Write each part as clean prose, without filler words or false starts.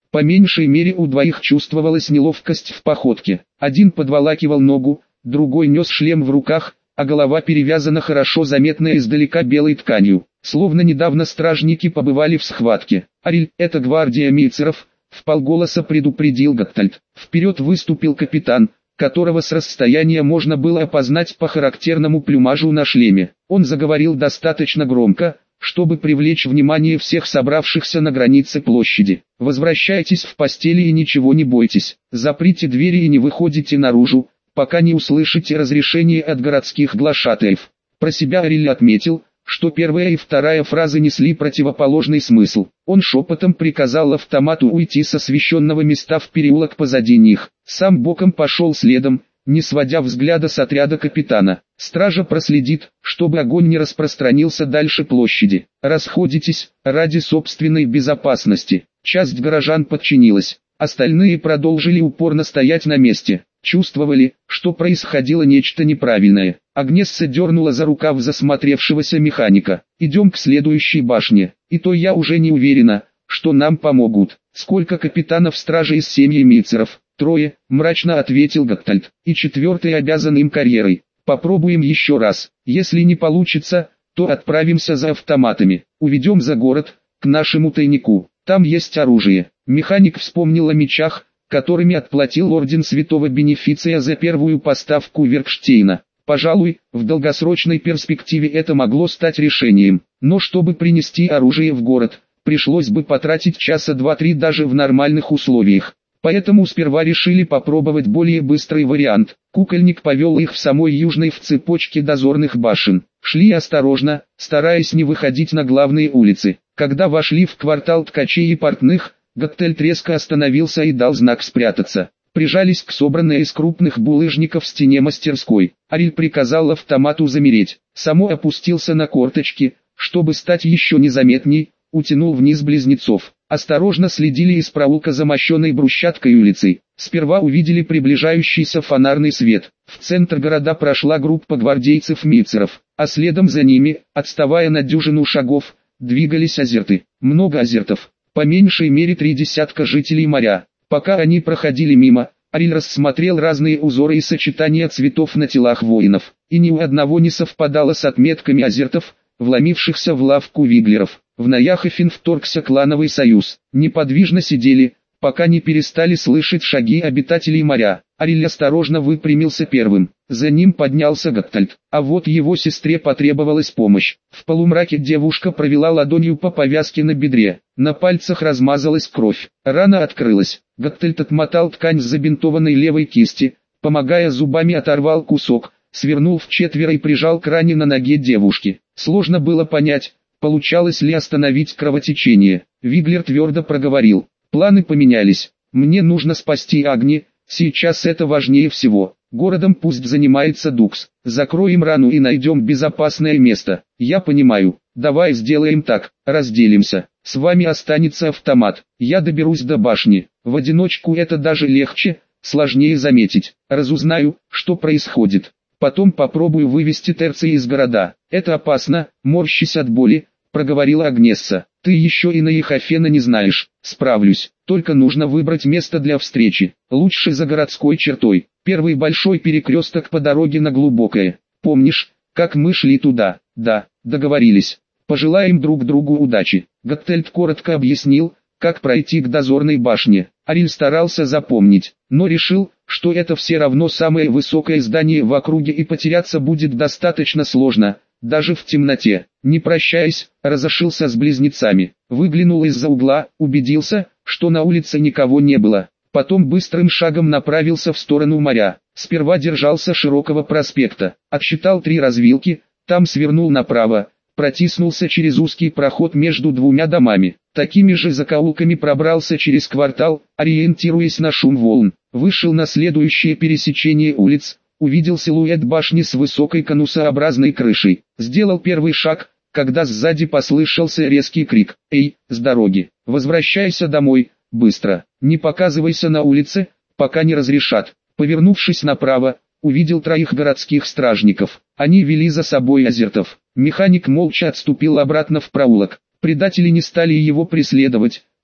По меньшей мере у двоих чувствовалась неловкость в походке. Один подволакивал ногу, другой нес шлем в руках, а голова перевязана хорошо заметной издалека белой тканью. Словно недавно стражники побывали в схватке. «Ариль, это гвардия мицеров», — вполголоса предупредил Готтальд. Вперед выступил капитан, которого с расстояния можно было опознать по характерному плюмажу на шлеме. Он заговорил достаточно громко, чтобы привлечь внимание всех собравшихся на границе площади. «Возвращайтесь в постели и ничего не бойтесь. Заприте двери и не выходите наружу, пока не услышите разрешение от городских глашатаев». Про себя Ариль отметил, что первая и вторая фразы несли противоположный смысл. Он шепотом приказал автомату уйти с освещенного места в переулок позади них. Сам боком пошел следом, не сводя взгляда с отряда капитана. Стража проследит, чтобы огонь не распространился дальше площади. «Расходитесь, ради собственной безопасности». Часть горожан подчинилась, остальные продолжили упорно стоять на месте. Чувствовали, что происходило нечто неправильное. Агнесса дернула за рукав засмотревшегося механика. «Идем к следующей башне, и то я уже не уверена, что нам помогут. Сколько капитанов стражи из семьи мицеров?» «Трое», — мрачно ответил Готтальд, — «и четвертый обязан им карьерой. Попробуем еще раз. Если не получится, то отправимся за автоматами. Уведем за город, к нашему тайнику. Там есть оружие». Механик вспомнил о мечах, которыми отплатил орден Святого Бенефиция за первую поставку Веркштейна. Пожалуй, в долгосрочной перспективе это могло стать решением. Но чтобы принести оружие в город, пришлось бы потратить часа 2-3 даже в нормальных условиях. Поэтому сперва решили попробовать более быстрый вариант. Кукольник повел их в самой южной в цепочке дозорных башен. Шли осторожно, стараясь не выходить на главные улицы. Когда вошли в квартал ткачей и портных, Готтальд резко остановился и дал знак спрятаться. Прижались к собранной из крупных булыжников стене мастерской. Ариль приказал автомату замереть. Само опустился на корточки, чтобы стать еще незаметней, утянул вниз близнецов. Осторожно следили из проулка за мощенной брусчаткой улицей. Сперва увидели приближающийся фонарный свет. В центр города прошла группа гвардейцев-мицеров, а следом за ними, отставая на дюжину шагов, двигались азерты. Много азертов. По меньшей мере 3 десятка жителей моря. Пока они проходили мимо, Ариль рассмотрел разные узоры и сочетания цветов на телах воинов, и ни у одного не совпадало с отметками азертов, вломившихся в лавку виглеров. В Наяхофен вторгся клановый союз. Неподвижно сидели, пока не перестали слышать шаги обитателей моря. Ариль осторожно выпрямился первым. За ним поднялся Готтальд, а вот его сестре потребовалась помощь. В полумраке девушка провела ладонью по повязке на бедре. На пальцах размазалась кровь. Рана открылась. Готтальд отмотал ткань с забинтованной левой кисти, помогая зубами оторвал кусок, свернул в четверо и прижал к ране на ноге девушки. Сложно было понять, получалось ли остановить кровотечение. Виглер твердо проговорил: «Планы поменялись. Мне нужно спасти Агни, сейчас это важнее всего. Городом пусть занимается Дукс. Закроем рану и найдем безопасное место». «Я понимаю. Давай сделаем так, разделимся. С вами останется автомат. Я доберусь до башни. В одиночку это даже легче, сложнее заметить. Разузнаю, что происходит. Потом попробую вывести терции из города. Это опасно», морщась от боли, проговорила Агнесса. «Ты еще и Наяхофена не знаешь». «Справлюсь, только нужно выбрать место для встречи. Лучше за городской чертой. Первый большой перекресток по дороге на Глубокое. Помнишь, как мы шли туда?» «Да, договорились. Пожелаем друг другу удачи». Готтальд коротко объяснил, как пройти к дозорной башне. Ариль старался запомнить, но решил, что это все равно самое высокое здание в округе и потеряться будет достаточно сложно, даже в темноте. Не прощаясь, разошелся с близнецами, выглянул из-за угла, убедился, что на улице никого не было. Потом быстрым шагом направился в сторону моря. Сперва держался широкого проспекта, отсчитал 3 развилки, там свернул направо, протиснулся через узкий проход между 2 домами. Такими же закоулками пробрался через квартал, ориентируясь на шум волн. Вышел на следующее пересечение улиц, увидел силуэт башни с высокой конусообразной крышей. Сделал первый шаг, когда сзади послышался резкий крик: «Эй, с дороги! Возвращайся домой, быстро! Не показывайся на улице, пока не разрешат!» Повернувшись направо, увидел 3 городских стражников. Они вели за собой азертов. Механик молча отступил обратно в проулок. Предатели не стали его преследовать,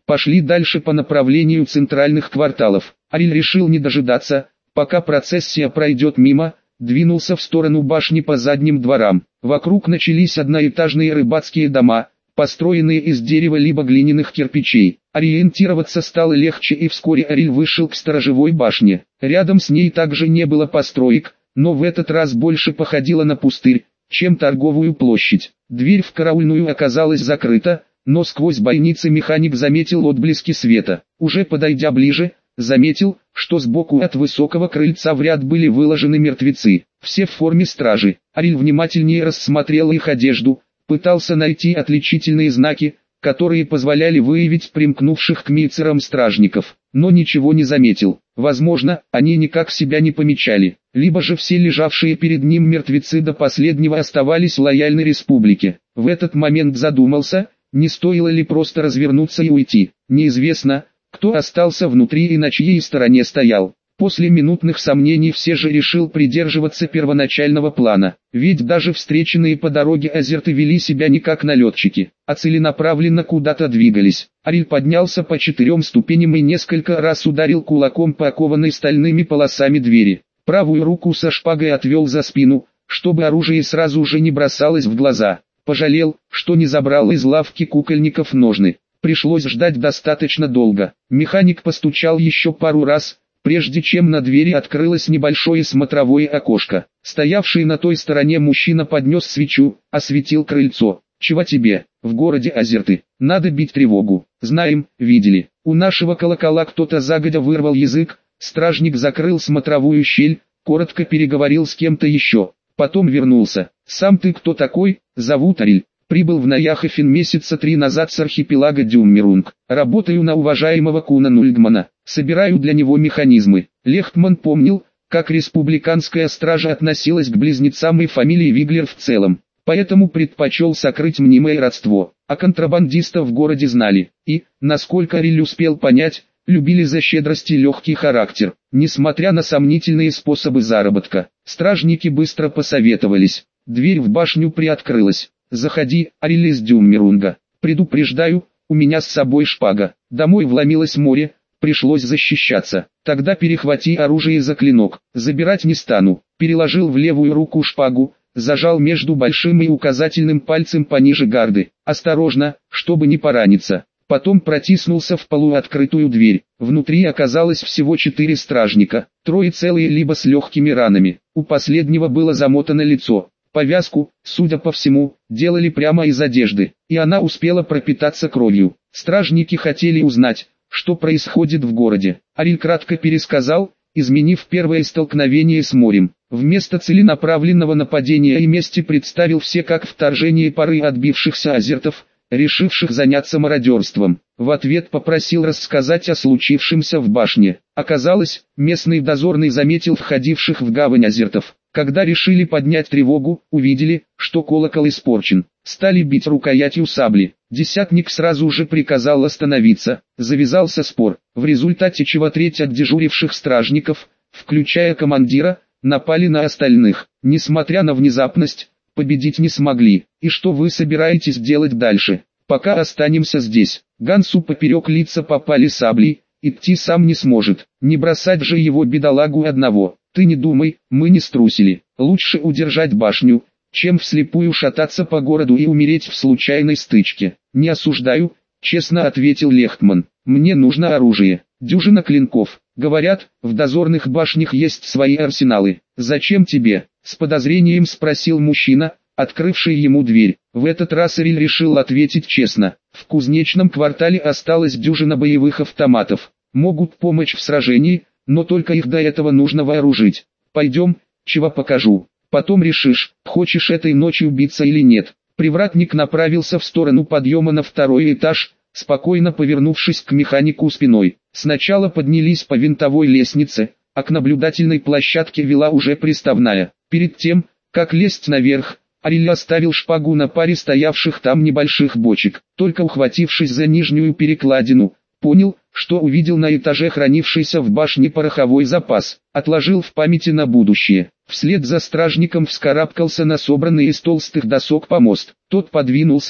Пошли дальше по направлению центральных кварталов. Ариль решил не дожидаться, пока процессия пройдет мимо, двинулся в сторону башни по задним дворам. Вокруг начались одноэтажные рыбацкие дома, построенные из дерева либо глиняных кирпичей. Ориентироваться стало легче, и вскоре Ариль вышел к сторожевой башне. Рядом с ней также не было построек, но в этот раз больше походила на пустырь, чем торговую площадь. Дверь в караульную оказалась закрыта, но сквозь бойницы механик заметил отблески света. Уже подойдя ближе, заметил, что сбоку от высокого крыльца в ряд были выложены мертвецы, все в форме стражи. Ариль внимательнее рассмотрел их одежду, пытался найти отличительные знаки, которые позволяли выявить примкнувших к мицерам стражников, но ничего не заметил. Возможно, они никак себя не помечали, либо же все лежавшие перед ним мертвецы до последнего оставались лояльны республике. В этот момент задумался, не стоило ли просто развернуться и уйти. Неизвестно, кто остался внутри и на чьей стороне стоял. После минутных сомнений все же решил придерживаться первоначального плана, ведь даже встреченные по дороге азерты вели себя не как налетчики, а целенаправленно куда-то двигались. Ариль поднялся по 4 ступеням и несколько раз ударил кулаком по окованной стальными полосами двери. Правую руку со шпагой отвел за спину, чтобы оружие сразу же не бросалось в глаза. Пожалел, что не забрал из лавки кукольников ножны. Пришлось ждать достаточно долго. Механик постучал еще пару раз, прежде чем на двери открылось небольшое смотровое окошко. Стоявший на той стороне мужчина поднес свечу, осветил крыльцо. «Чего тебе? В городе азерты. Надо бить тревогу. Знаем, видели. У нашего колокола кто-то загодя вырвал язык». Стражник закрыл смотровую щель, коротко переговорил с кем-то еще. Потом вернулся. «Сам ты кто такой?» «Зовут Ариль. Прибыл в Наяхофен месяца 3 назад с архипелага Дюммерунг. Работаю на уважаемого Куна Нульдмана. Собираю для него механизмы». Лехтман помнил, как республиканская стража относилась к близнецам и фамилии Виглер в целом. Поэтому предпочел сокрыть мнимое родство. А контрабандистов в городе знали. И, насколько Ариль успел понять, любили за щедрость и легкий характер. Несмотря на сомнительные способы заработка, стражники быстро посоветовались. Дверь в башню приоткрылась. «Заходи, Ариль из Дюммерунга. Предупреждаю, у меня с собой шпага. Домой вломилось море, пришлось защищаться. Тогда перехвати оружие за клинок. Забирать не стану». Переложил в левую руку шпагу, зажал между большим и указательным пальцем пониже гарды. «Осторожно, чтобы не пораниться». Потом протиснулся в полуоткрытую дверь. Внутри оказалось всего 4 стражника, 3 целые либо с легкими ранами. У последнего было замотано лицо. Повязку, судя по всему, делали прямо из одежды, и она успела пропитаться кровью. Стражники хотели узнать, что происходит в городе. Ариль кратко пересказал, изменив первое столкновение с морем. Вместо целенаправленного нападения и мести представил все как вторжение пары отбившихся азертов, решивших заняться мародерством. В ответ попросил рассказать о случившемся в башне. Оказалось, местный дозорный заметил входивших в гавань азертов. Когда решили поднять тревогу, увидели, что колокол испорчен. Стали бить рукоятью сабли. Десятник сразу же приказал остановиться. Завязался спор, в результате чего треть от дежуривших стражников, включая командира, напали на остальных. Несмотря на внезапность, победить не смогли. «И что вы собираетесь делать дальше?» «Пока останемся здесь». Гансу поперек лица попали сабли, идти сам не сможет. Не бросать же его бедолагу одного. «Ты не думай, мы не струсили. Лучше удержать башню, чем вслепую шататься по городу и умереть в случайной стычке». «Не осуждаю», — честно ответил Лехтман. «Мне нужно оружие. Дюжина клинков. Говорят, в дозорных башнях есть свои арсеналы. Зачем тебе?» — с подозрением спросил мужчина, открывший ему дверь. В этот раз Ариль решил ответить честно. В кузнечном квартале осталась дюжина боевых автоматов. Могут помочь в сражении, но только их до этого нужно вооружить. «Пойдем, чего покажу. Потом решишь, хочешь этой ночью биться или нет». Привратник направился в сторону подъема на 2-й этаж, спокойно повернувшись к механику спиной. Сначала поднялись по винтовой лестнице, а к наблюдательной площадке вела уже приставная. Перед тем, как лезть наверх, Ариль оставил шпагу на паре стоявших там небольших бочек. Только ухватившись за нижнюю перекладину, понял, что увидел на этаже хранившийся в башне пороховой запас. Отложил в памяти на будущее. Вслед за стражником вскарабкался на собранный из толстых досок помост. Тот подвинулся,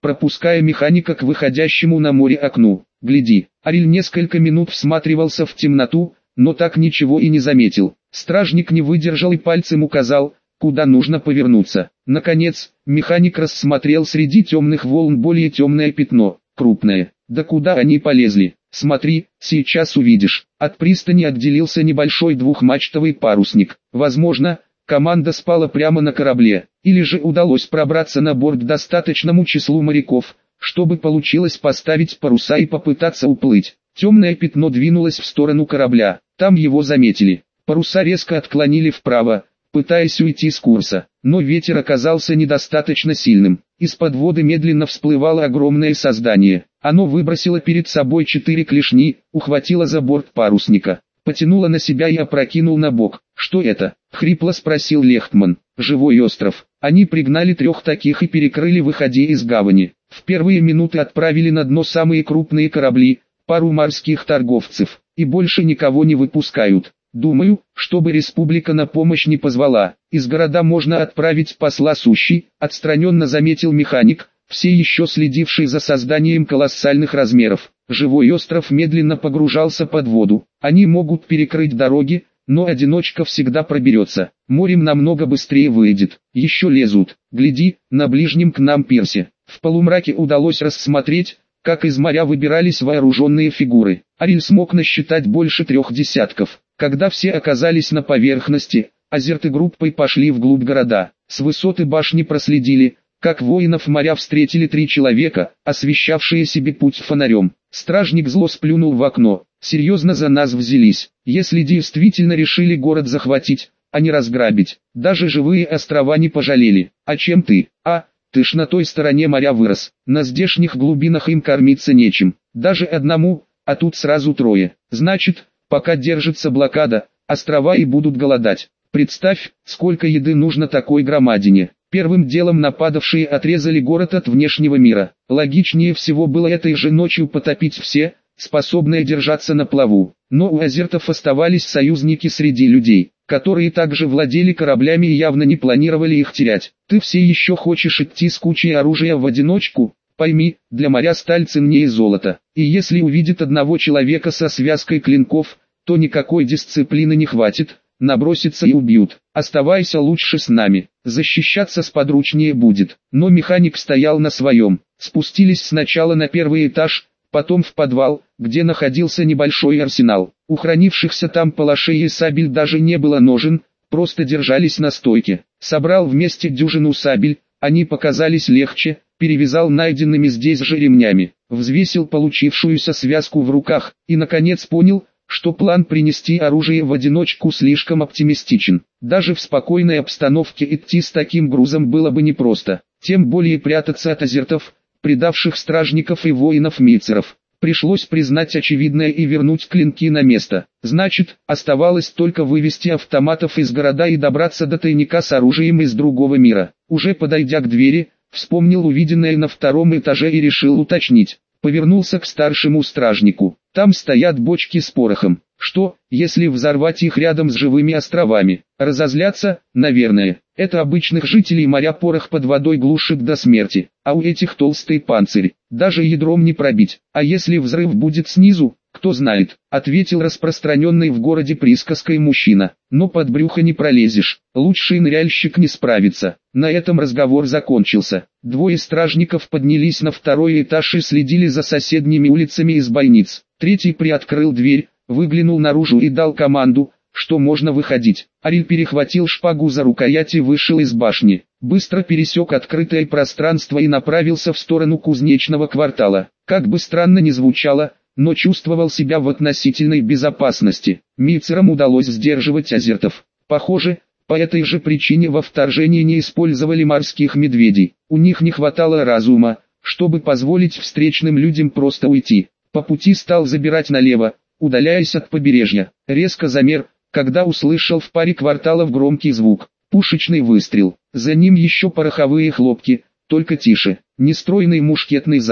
пропуская механика к выходящему на море окну. «Гляди». Ариль несколько минут всматривался в темноту, но так ничего и не заметил. Стражник не выдержал и пальцем указал, куда нужно повернуться. Наконец, механик рассмотрел среди темных волн более темное пятно, крупное. Да куда они полезли? Смотри, сейчас увидишь. От пристани отделился небольшой двухмачтовый парусник. Возможно, команда спала прямо на корабле, или же удалось пробраться на борт достаточному числу моряков, чтобы получилось поставить паруса и попытаться уплыть. Темное пятно двинулось в сторону корабля, там его заметили. Паруса резко отклонили вправо, пытаясь уйти с курса, но ветер оказался недостаточно сильным. Из-под воды медленно всплывало огромное создание. Оно выбросило перед собой 4 клешни, ухватило за борт парусника, потянуло на себя и опрокинул на бок. «Что это?» — хрипло спросил Лехтман. «Живой остров. Они пригнали 3 таких и перекрыли выходе из гавани. В первые минуты отправили на дно самые крупные корабли, пару морских торговцев, и больше никого не выпускают. Думаю, чтобы республика на помощь не позвала, из города можно отправить посла Сущий», — отстраненно заметил механик, все еще следивший за созданием колоссальных размеров. Живой остров медленно погружался под воду. Они могут перекрыть дороги, но одиночка всегда проберется. Морем намного быстрее выйдет. Еще лезут. Гляди, на ближнем к нам пирсе. В полумраке удалось рассмотреть, как из моря выбирались вооруженные фигуры. Ариль смог насчитать больше 3 десятков. Когда все оказались на поверхности, азерты группой пошли вглубь города. С высоты башни проследили, как воинов моря встретили 3 человека, освещавшие себе путь фонарем. Стражник зло сплюнул в окно. «Серьезно за нас взялись? Если действительно решили город захватить, а не разграбить, даже живые острова не пожалели. А чем ты? Ты ж на той стороне моря вырос. На здешних глубинах им кормиться нечем. Даже одному, а тут сразу 3. Значит, пока держится блокада, острова и будут голодать. Представь, сколько еды нужно такой громадине». Первым делом нападавшие отрезали город от внешнего мира. Логичнее всего было этой же ночью потопить все, способные держаться на плаву. Но у азертов оставались союзники среди людей, которые также владели кораблями и явно не планировали их терять. Ты все еще хочешь идти с кучей оружия в одиночку? Пойми, для моря сталь ценнее золота. И если увидит одного человека со связкой клинков, то никакой дисциплины не хватит. Набросятся и убьют. Оставайся лучше с нами, защищаться сподручнее будет. Но механик стоял на своем. Спустились сначала на 1-й этаж, потом в подвал, где находился небольшой арсенал. У хранившихся там палашей и сабель даже не было ножен, просто держались на стойке. Собрал вместе дюжину сабель, они показались легче, перевязал найденными здесь же ремнями, взвесил получившуюся связку в руках и наконец понял, что план принести оружие в одиночку слишком оптимистичен. Даже в спокойной обстановке идти с таким грузом было бы непросто, тем более прятаться от азертов, предавших стражников и воинов-мицеров. Пришлось признать очевидное и вернуть клинки на место. Значит, оставалось только вывести автоматов из города и добраться до тайника с оружием из другого мира. Уже подойдя к двери, вспомнил увиденное на 2-м этаже и решил уточнить. Повернулся к старшему стражнику. Там стоят бочки с порохом. Что, если взорвать их рядом с живыми островами? Разозлятся, наверное. Это обычных жителей моря порох под водой глушит до смерти. А у этих толстый панцирь. Даже ядром не пробить. А если взрыв будет снизу? Кто знает, ответил распространенный в городе присказкой мужчина. Но под брюхо не пролезешь. Лучший ныряльщик не справится. На этом разговор закончился. 2 стражников поднялись на 2-й этаж и следили за соседними улицами из бойниц. 3-й приоткрыл дверь, выглянул наружу и дал команду, что можно выходить. Ариль перехватил шпагу за рукоять и вышел из башни. Быстро пересек открытое пространство и направился в сторону кузнечного квартала. Как бы странно ни звучало, но чувствовал себя в относительной безопасности. Мицерам удалось сдерживать азертов. Похоже, по этой же причине во вторжении не использовали морских медведей. У них не хватало разума, чтобы позволить встречным людям просто уйти. По пути стал забирать налево, удаляясь от побережья. Резко замер, когда услышал в паре кварталов громкий звук. Пушечный выстрел. За ним еще пороховые хлопки, только тише. Нестройный мушкетный залп.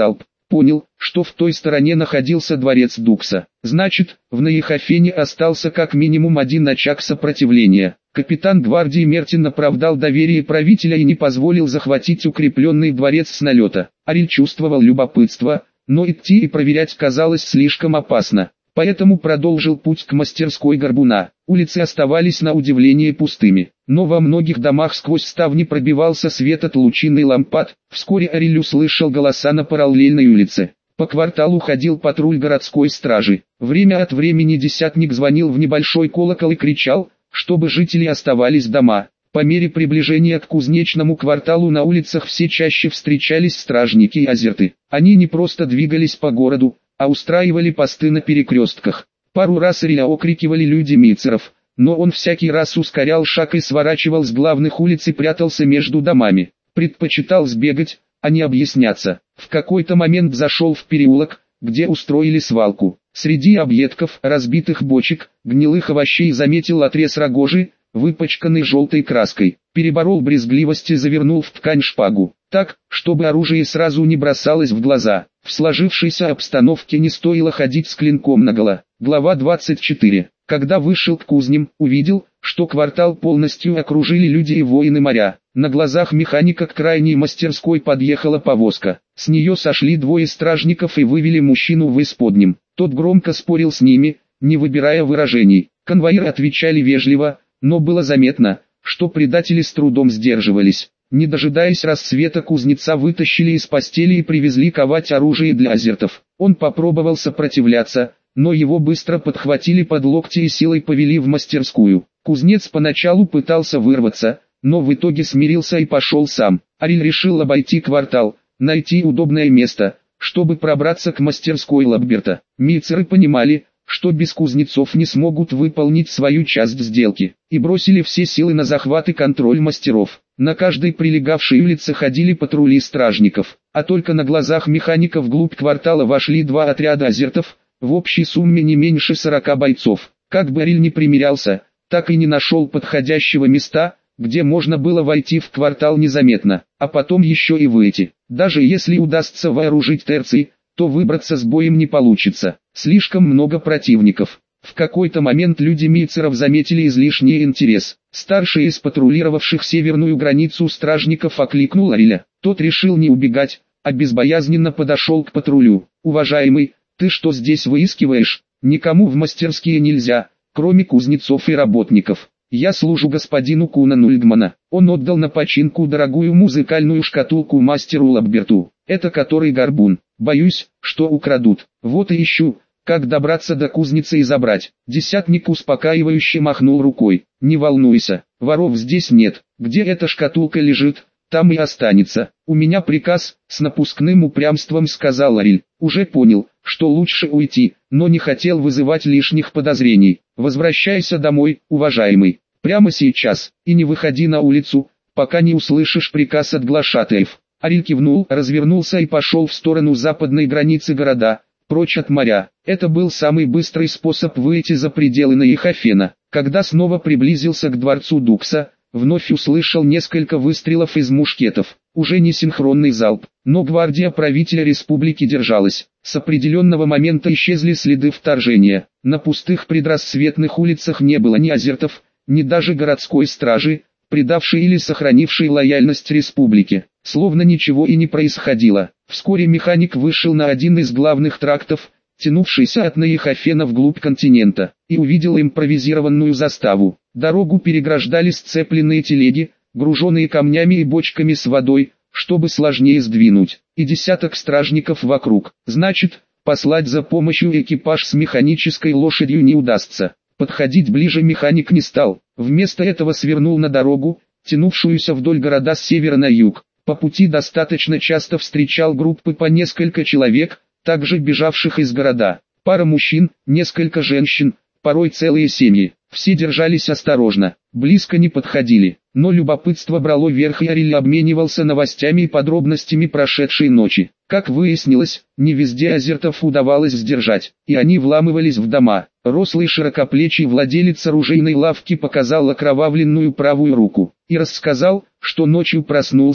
понял, что в той стороне находился дворец Дукса. Значит, в Нейхофене остался как минимум один очаг сопротивления. Капитан гвардии Мертин оправдал доверие правителя и не позволил захватить укрепленный дворец с налета. Ариль чувствовал любопытство, но идти и проверять казалось слишком опасно. Поэтому продолжил путь к мастерской Горбуна. Улицы оставались на удивление пустыми, но во многих домах сквозь ставни пробивался свет от лучины лампад. Вскоре Ариль услышал голоса на параллельной улице. По кварталу ходил патруль городской стражи. Время от времени десятник звонил в небольшой колокол и кричал, чтобы жители оставались дома. По мере приближения к кузнечному кварталу на улицах все чаще встречались стражники и азерты. Они не просто двигались по городу, а устраивали посты на перекрестках. Пару раз Ариля окрикивали люди мицеров, но он всякий раз ускорял шаг и сворачивал с главных улиц и прятался между домами. Предпочитал сбегать, а не объясняться. В какой-то момент зашел в переулок, где устроили свалку. Среди объедков, разбитых бочек, гнилых овощей заметил отрез рогожи, выпачканный желтой краской. Переборол брезгливость и завернул в ткань шпагу, так, чтобы оружие сразу не бросалось в глаза. В сложившейся обстановке не стоило ходить с клинком наголо. Глава 24. Когда вышел к кузням, увидел, что квартал полностью окружили люди и воины моря. На глазах механика к крайней мастерской подъехала повозка. С нее сошли двое стражников и вывели мужчину в исподнем. Тот громко спорил с ними, не выбирая выражений. Конвоиры отвечали вежливо, но было заметно, что предатели с трудом сдерживались. Не дожидаясь рассвета, кузнеца вытащили из постели и привезли ковать оружие для азертов. Он попробовал сопротивляться, но его быстро подхватили под локти и силой повели в мастерскую. Кузнец поначалу пытался вырваться, но в итоге смирился и пошел сам. Ариль решил обойти квартал, найти удобное место, чтобы пробраться к мастерской Лагберта. Мицеры понимали, что без кузнецов не смогут выполнить свою часть сделки, и бросили все силы на захват и контроль мастеров. На каждой прилегавшей улице ходили патрули стражников, а только на глазах механиков вглубь квартала вошли два отряда азертов, в общей сумме не меньше 40 бойцов. Как бы Ариль не примирялся, так и не нашел подходящего места, где можно было войти в квартал незаметно, а потом еще и выйти. Даже если удастся вооружить терций, то выбраться с боем не получится. Слишком много противников. В какой-то момент люди мицеров заметили излишний интерес. Старший из патрулировавших северную границу стражников окликнул Ариля. Тот решил не убегать, а безбоязненно подошел к патрулю. «Уважаемый, ты что здесь выискиваешь? Никому в мастерские нельзя, кроме кузнецов и работников. Я служу господину Кунану Льдмана. Он отдал на починку дорогую музыкальную шкатулку мастеру Лагберту. Это который горбун. Боюсь, что украдут. Вот и ищу, как добраться до кузницы и забрать». Десятник успокаивающе махнул рукой. «Не волнуйся, воров здесь нет. Где эта шкатулка лежит, там и останется. У меня приказ», — с напускным упрямством сказал Ариль. Уже понял, что лучше уйти, но не хотел вызывать лишних подозрений. «Возвращайся домой, уважаемый. Прямо сейчас, и не выходи на улицу, пока не услышишь приказ от глашатаев». Ариль кивнул, развернулся и пошел в сторону западной границы города, прочь от моря. Это был самый быстрый способ выйти за пределы Нейхофена. Когда снова приблизился к дворцу Дукса, вновь услышал несколько выстрелов из мушкетов. Уже не синхронный залп, но гвардия правителя республики держалась. С определенного момента исчезли следы вторжения. На пустых предрассветных улицах не было ни азертов, ни даже городской стражи, предавшей или сохранившей лояльность республике. Словно ничего и не происходило. Вскоре механик вышел на один из главных трактов, тянувшийся от Нейхофена вглубь континента, и увидел импровизированную заставу. Дорогу переграждали сцепленные телеги, груженные камнями и бочками с водой, чтобы сложнее сдвинуть, и десяток стражников вокруг. Значит, послать за помощью экипаж с механической лошадью не удастся. Подходить ближе механик не стал, вместо этого свернул на дорогу, тянувшуюся вдоль города с севера на юг. По пути достаточно часто встречал группы по несколько человек, также бежавших из города. Пара мужчин, несколько женщин, порой целые семьи. Все держались осторожно, близко не подходили, но любопытство брало верх, и Ариль обменивался новостями и подробностями прошедшей ночи. Как выяснилось, не везде азертов удавалось сдержать, и они вламывались в дома. Рослый широкоплечий владелец оружейной лавки показал окровавленную правую руку и рассказал, что ночью проснулся,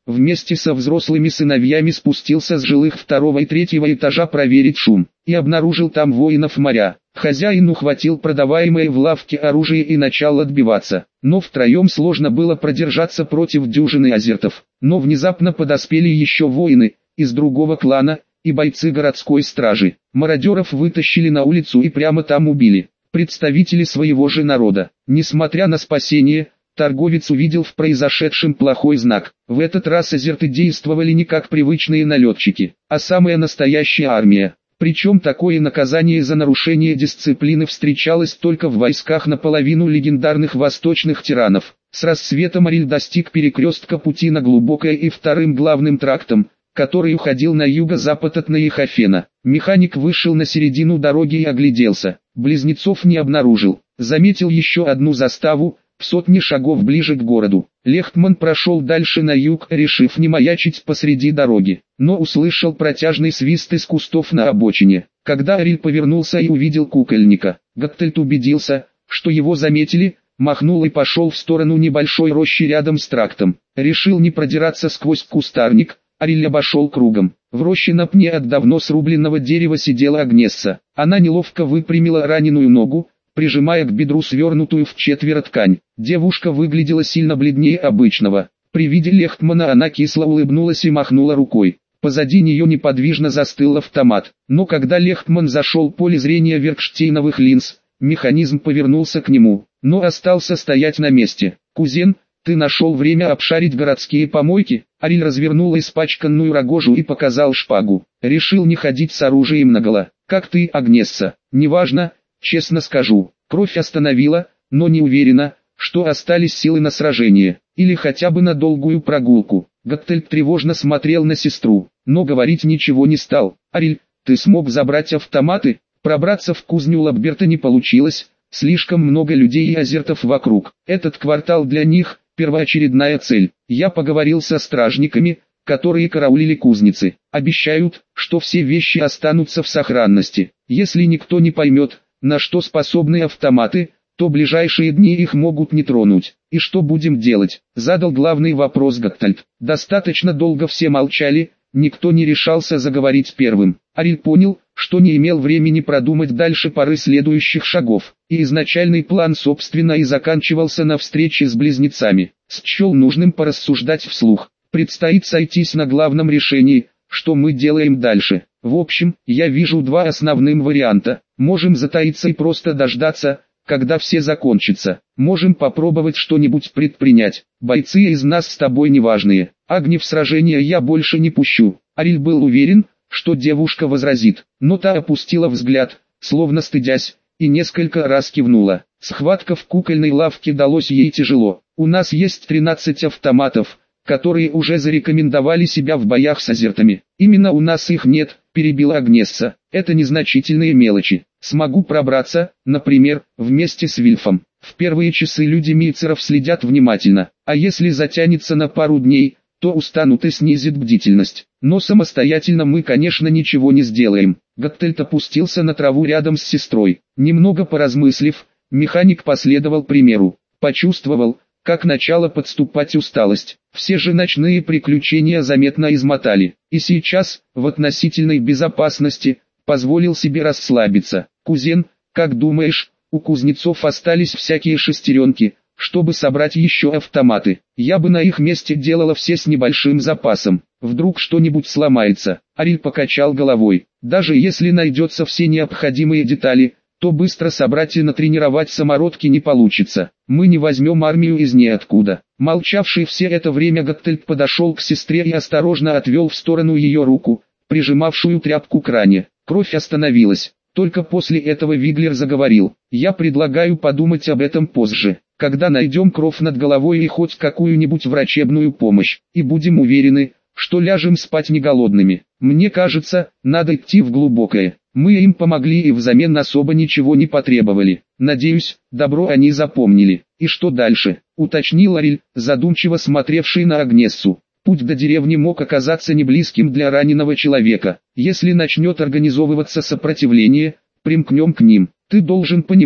вместе со взрослыми сыновьями спустился с жилых второго и третьего этажа проверить шум, и обнаружил там воинов моря. Хозяин ухватил продаваемое в лавке оружие и начал отбиваться, но втроем сложно было продержаться против дюжины азертов. Но внезапно подоспели еще воины из другого клана и бойцы городской стражи. Мародеров вытащили на улицу и прямо там убили. Представители своего же народа. Несмотря на спасение, торговец увидел в произошедшем плохой знак. В этот раз азерты действовали не как привычные налетчики, а самая настоящая армия. Причем такое наказание за нарушение дисциплины встречалось только в войсках наполовину легендарных восточных тиранов. С рассветом Ариль достиг перекрестка пути на Глубокое и вторым главным трактом, который уходил на юго-запад от Наихофена. Механик вышел на середину дороги и огляделся. Близнецов не обнаружил. Заметил еще одну заставу, в сотне шагов ближе к городу. Лехтман прошел дальше на юг, решив не маячить посреди дороги, но услышал протяжный свист из кустов на обочине. Когда Ариль повернулся и увидел кукольника, Готтельд убедился, что его заметили, махнул и пошел в сторону небольшой рощи рядом с трактом. Решил не продираться сквозь кустарник, Ариль обошел кругом. В роще на пне от давно срубленного дерева сидела Агнесса. Она неловко выпрямила раненую ногу, прижимая к бедру свернутую в четверо ткань. Девушка выглядела сильно бледнее обычного. При виде Лехтмана она кисло улыбнулась и махнула рукой. Позади нее неподвижно застыл автомат. Но когда Лехтман зашел в поле зрения Веркштейновых линз, механизм повернулся к нему, но остался стоять на месте. «Кузен, ты нашел время обшарить городские помойки?» Ариль развернул испачканную рогожу и показал шпагу. «Решил не ходить с оружием наголо. Как ты, Агнесса?» «Неважно, честно скажу. Кровь остановила, но не уверена, что остались силы на сражение, или хотя бы на долгую прогулку». Готтельд тревожно смотрел на сестру, но говорить ничего не стал. «Ариль, ты смог забрать автоматы?» Пробраться в кузню Лабберта не получилось, слишком много людей и азертов вокруг. Этот квартал для них – первоочередная цель. Я поговорил со стражниками, которые караулили кузницы. Обещают, что все вещи останутся в сохранности. Если никто не поймет, на что способны автоматы, то ближайшие дни их могут не тронуть. «И что будем делать?» – задал главный вопрос Готтельд. Достаточно долго все молчали, никто не решался заговорить первым. Ариль понял, что не имел времени продумать дальше пары следующих шагов, и изначальный план собственно и заканчивался на встрече с близнецами. Счел нужным порассуждать вслух. Предстоит сойтись на главном решении, что мы делаем дальше. В общем, я вижу два основных варианта. Можем затаиться и просто дождаться, когда все закончится. Можем попробовать что-нибудь предпринять. Бойцы из нас с тобой неважные. Агни в сражение я больше не пущу». Ариль был уверен, что девушка возразит, но та опустила взгляд, словно стыдясь, и несколько раз кивнула. Схватка в кукольной лавке далась ей тяжело. «У нас есть 13 автоматов, которые уже зарекомендовали себя в боях с азертами. Именно у нас их нет», – перебила Агнесса. «Это незначительные мелочи. Смогу пробраться, например, вместе с Вильфом. В первые часы люди Мильцеров следят внимательно, а если затянется на пару дней, то устанут и снизит бдительность. Но самостоятельно мы, конечно, ничего не сделаем». Готтельд опустился на траву рядом с сестрой. Немного поразмыслив, механик последовал примеру. Почувствовал, как начала подступать усталость. Все же ночные приключения заметно измотали. И сейчас, в относительной безопасности, позволил себе расслабиться. «Кузен, как думаешь, у кузнецов остались всякие шестеренки, чтобы собрать еще автоматы? Я бы на их месте делала все с небольшим запасом. Вдруг что-нибудь сломается». Ариль покачал головой. «Даже если найдется все необходимые детали, то быстро собрать и натренировать самородки не получится. Мы не возьмем армию из ниоткуда». Молчавший все это время Готтельд подошел к сестре и осторожно отвел в сторону ее руку, прижимавшую тряпку к ране. Кровь остановилась. Только после этого Виглер заговорил. «Я предлагаю подумать об этом позже, когда найдем кров над головой и хоть какую-нибудь врачебную помощь, и будем уверены, что ляжем спать не голодными. Мне кажется, надо идти в Глубокое. Мы им помогли и взамен особо ничего не потребовали. Надеюсь, добро они запомнили». «И что дальше?» – уточнил Ариль, задумчиво смотревший на Агнессу. Путь до деревни мог оказаться неблизким для раненого человека. Если начнет организовываться сопротивление, примкнем к ним. Ты должен понимать,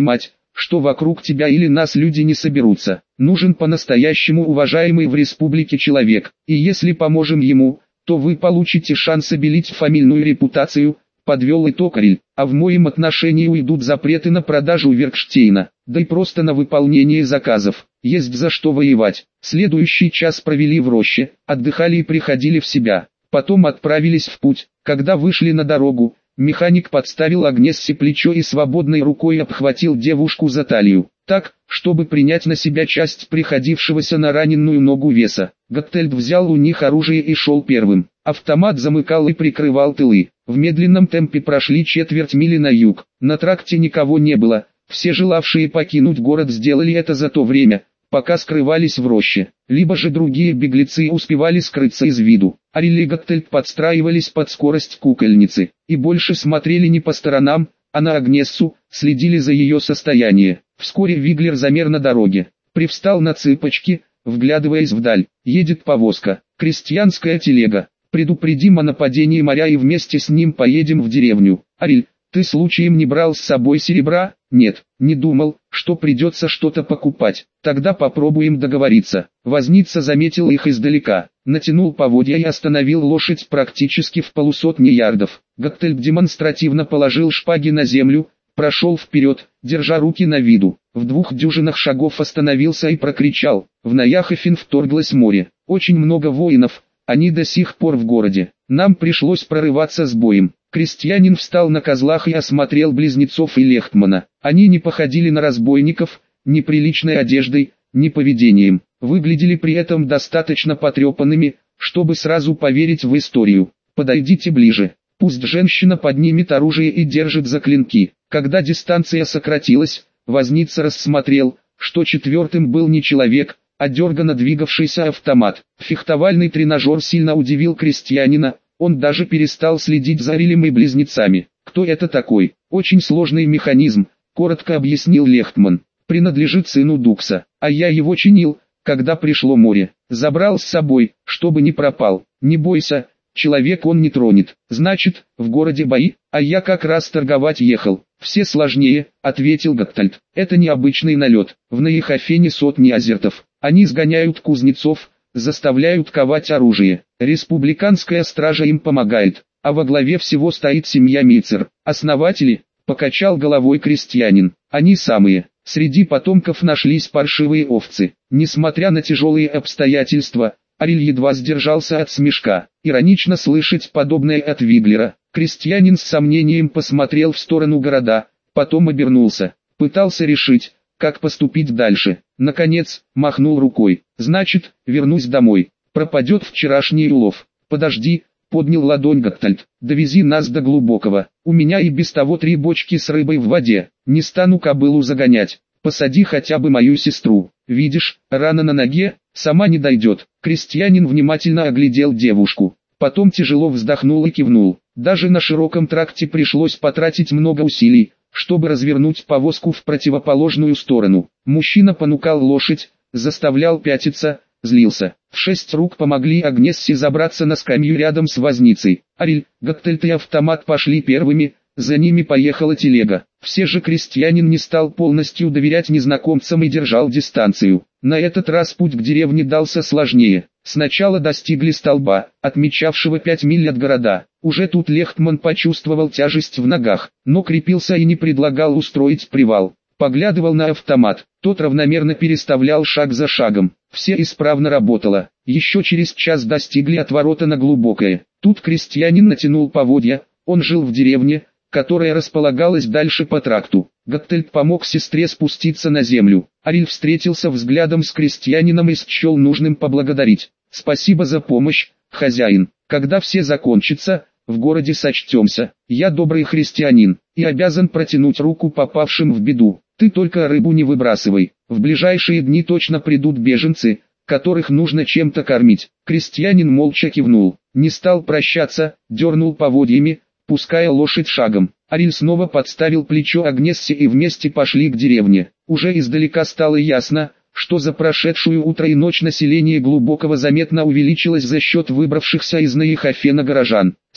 что вокруг тебя или нас люди не соберутся. Нужен по-настоящему уважаемый в республике человек, и если поможем ему, то вы получите шанс обелить фамильную репутацию, подвел итог Ариль, а в моем отношении уйдут запреты на продажу Веркштейна, да и просто на выполнение заказов. Есть за что воевать. Следующий час провели в роще, отдыхали и приходили в себя. Потом отправились в путь. Когда вышли на дорогу, механик подставил Агнессе плечо и свободной рукой обхватил девушку за талию, так, чтобы принять на себя часть приходившегося на раненую ногу веса. Готтельд взял у них оружие и шел первым. Автомат замыкал и прикрывал тылы. В медленном темпе прошли четверть мили на юг. На тракте никого не было. Все желавшие покинуть город сделали это за то время, пока скрывались в роще. Либо же другие беглецы успевали скрыться из виду. Ариль и Готтельд подстраивались под скорость кукольницы, и больше смотрели не по сторонам, а на Агнессу, следили за ее состояние. Вскоре Виглер замер на дороге. Привстал на цыпочки, вглядываясь вдаль. Едет повозка, крестьянская телега. Предупредим о нападении моря и вместе с ним поедем в деревню. Ариль, ты случаем не брал с собой серебра? Нет, не думал, что придется что-то покупать. Тогда попробуем договориться. Возница заметил их издалека, натянул поводья и остановил лошадь практически в полусотни ярдов. Готтельд демонстративно положил шпаги на землю, прошел вперед, держа руки на виду. В 2 дюжинах шагов остановился и прокричал: в Наяхофен вторглось море. Очень много воинов, они до сих пор в городе. Нам пришлось прорываться с боем. Крестьянин встал на козлах и осмотрел близнецов и Лехтмана. Они не походили на разбойников, ни приличной одеждой, ни поведением. Выглядели при этом достаточно потрепанными, чтобы сразу поверить в историю. Подойдите ближе. Пусть женщина поднимет оружие и держит за клинки. Когда дистанция сократилась, возница рассмотрел, что четвертым был не человек, а дерганно двигавшийся автомат. Фехтовальный тренажер сильно удивил крестьянина. Он даже перестал следить за Арилем и близнецами. «Кто это такой?» «Очень сложный механизм», — коротко объяснил Лехтман. «Принадлежит сыну Дукса, а я его чинил, когда пришло море. Забрал с собой, чтобы не пропал. Не бойся, человек он не тронет. Значит, в городе бои, а я как раз торговать ехал». «Все сложнее», — ответил Готтельд. «Это необычный налет. В Наяхофене сотни азертов. Они сгоняют кузнецов, заставляют ковать оружие. Республиканская стража им помогает, а во главе всего стоит семья Мицер. Основатели, покачал головой крестьянин, они самые. Среди потомков нашлись паршивые овцы. Несмотря на тяжелые обстоятельства, Ариль едва сдержался от смешка. Иронично слышать подобное от Виглера. Крестьянин с сомнением посмотрел в сторону города, потом обернулся, пытался решить, как поступить дальше. Наконец, махнул рукой. «Значит, вернусь домой. Пропадет вчерашний улов». «Подожди», — поднял ладонь Готтельд. «Довези нас до Глубокого. У меня и без того 3 бочки с рыбой в воде. Не стану кобылу загонять. Посади хотя бы мою сестру. Видишь, рана на ноге, сама не дойдет». Крестьянин внимательно оглядел девушку. Потом тяжело вздохнул и кивнул. Даже на широком тракте пришлось потратить много усилий, чтобы развернуть повозку в противоположную сторону. Мужчина понукал лошадь, заставлял пятиться, злился. В 6 рук помогли Агнессе забраться на скамью рядом с возницей. Ариль, Готтельд и автомат пошли первыми, за ними поехала телега. Все же крестьянин не стал полностью доверять незнакомцам и держал дистанцию. На этот раз путь к деревне дался сложнее. Сначала достигли столба, отмечавшего 5 миль от города. Уже тут Лехтман почувствовал тяжесть в ногах, но крепился и не предлагал устроить привал. Поглядывал на автомат, тот равномерно переставлял шаг за шагом. Все исправно работало. Еще через час достигли отворота на Глубокое. Тут крестьянин натянул поводья, он жил в деревне, которая располагалась дальше по тракту. Готтельд помог сестре спуститься на землю. Ариль встретился взглядом с крестьянином и счел нужным поблагодарить. «Спасибо за помощь, хозяин. Когда все закончится, в городе сочтемся. Я добрый христианин и обязан протянуть руку попавшим в беду. Ты только рыбу не выбрасывай. В ближайшие дни точно придут беженцы, которых нужно чем-то кормить». Крестьянин молча кивнул, не стал прощаться, дернул поводьями, пуская лошадь шагом. Ариль снова подставил плечо Агнессе и вместе пошли к деревне. Уже издалека стало ясно, что за прошедшую утро и ночь население Глубокого заметно увеличилось за счет выбравшихся из Наяхофена горожан.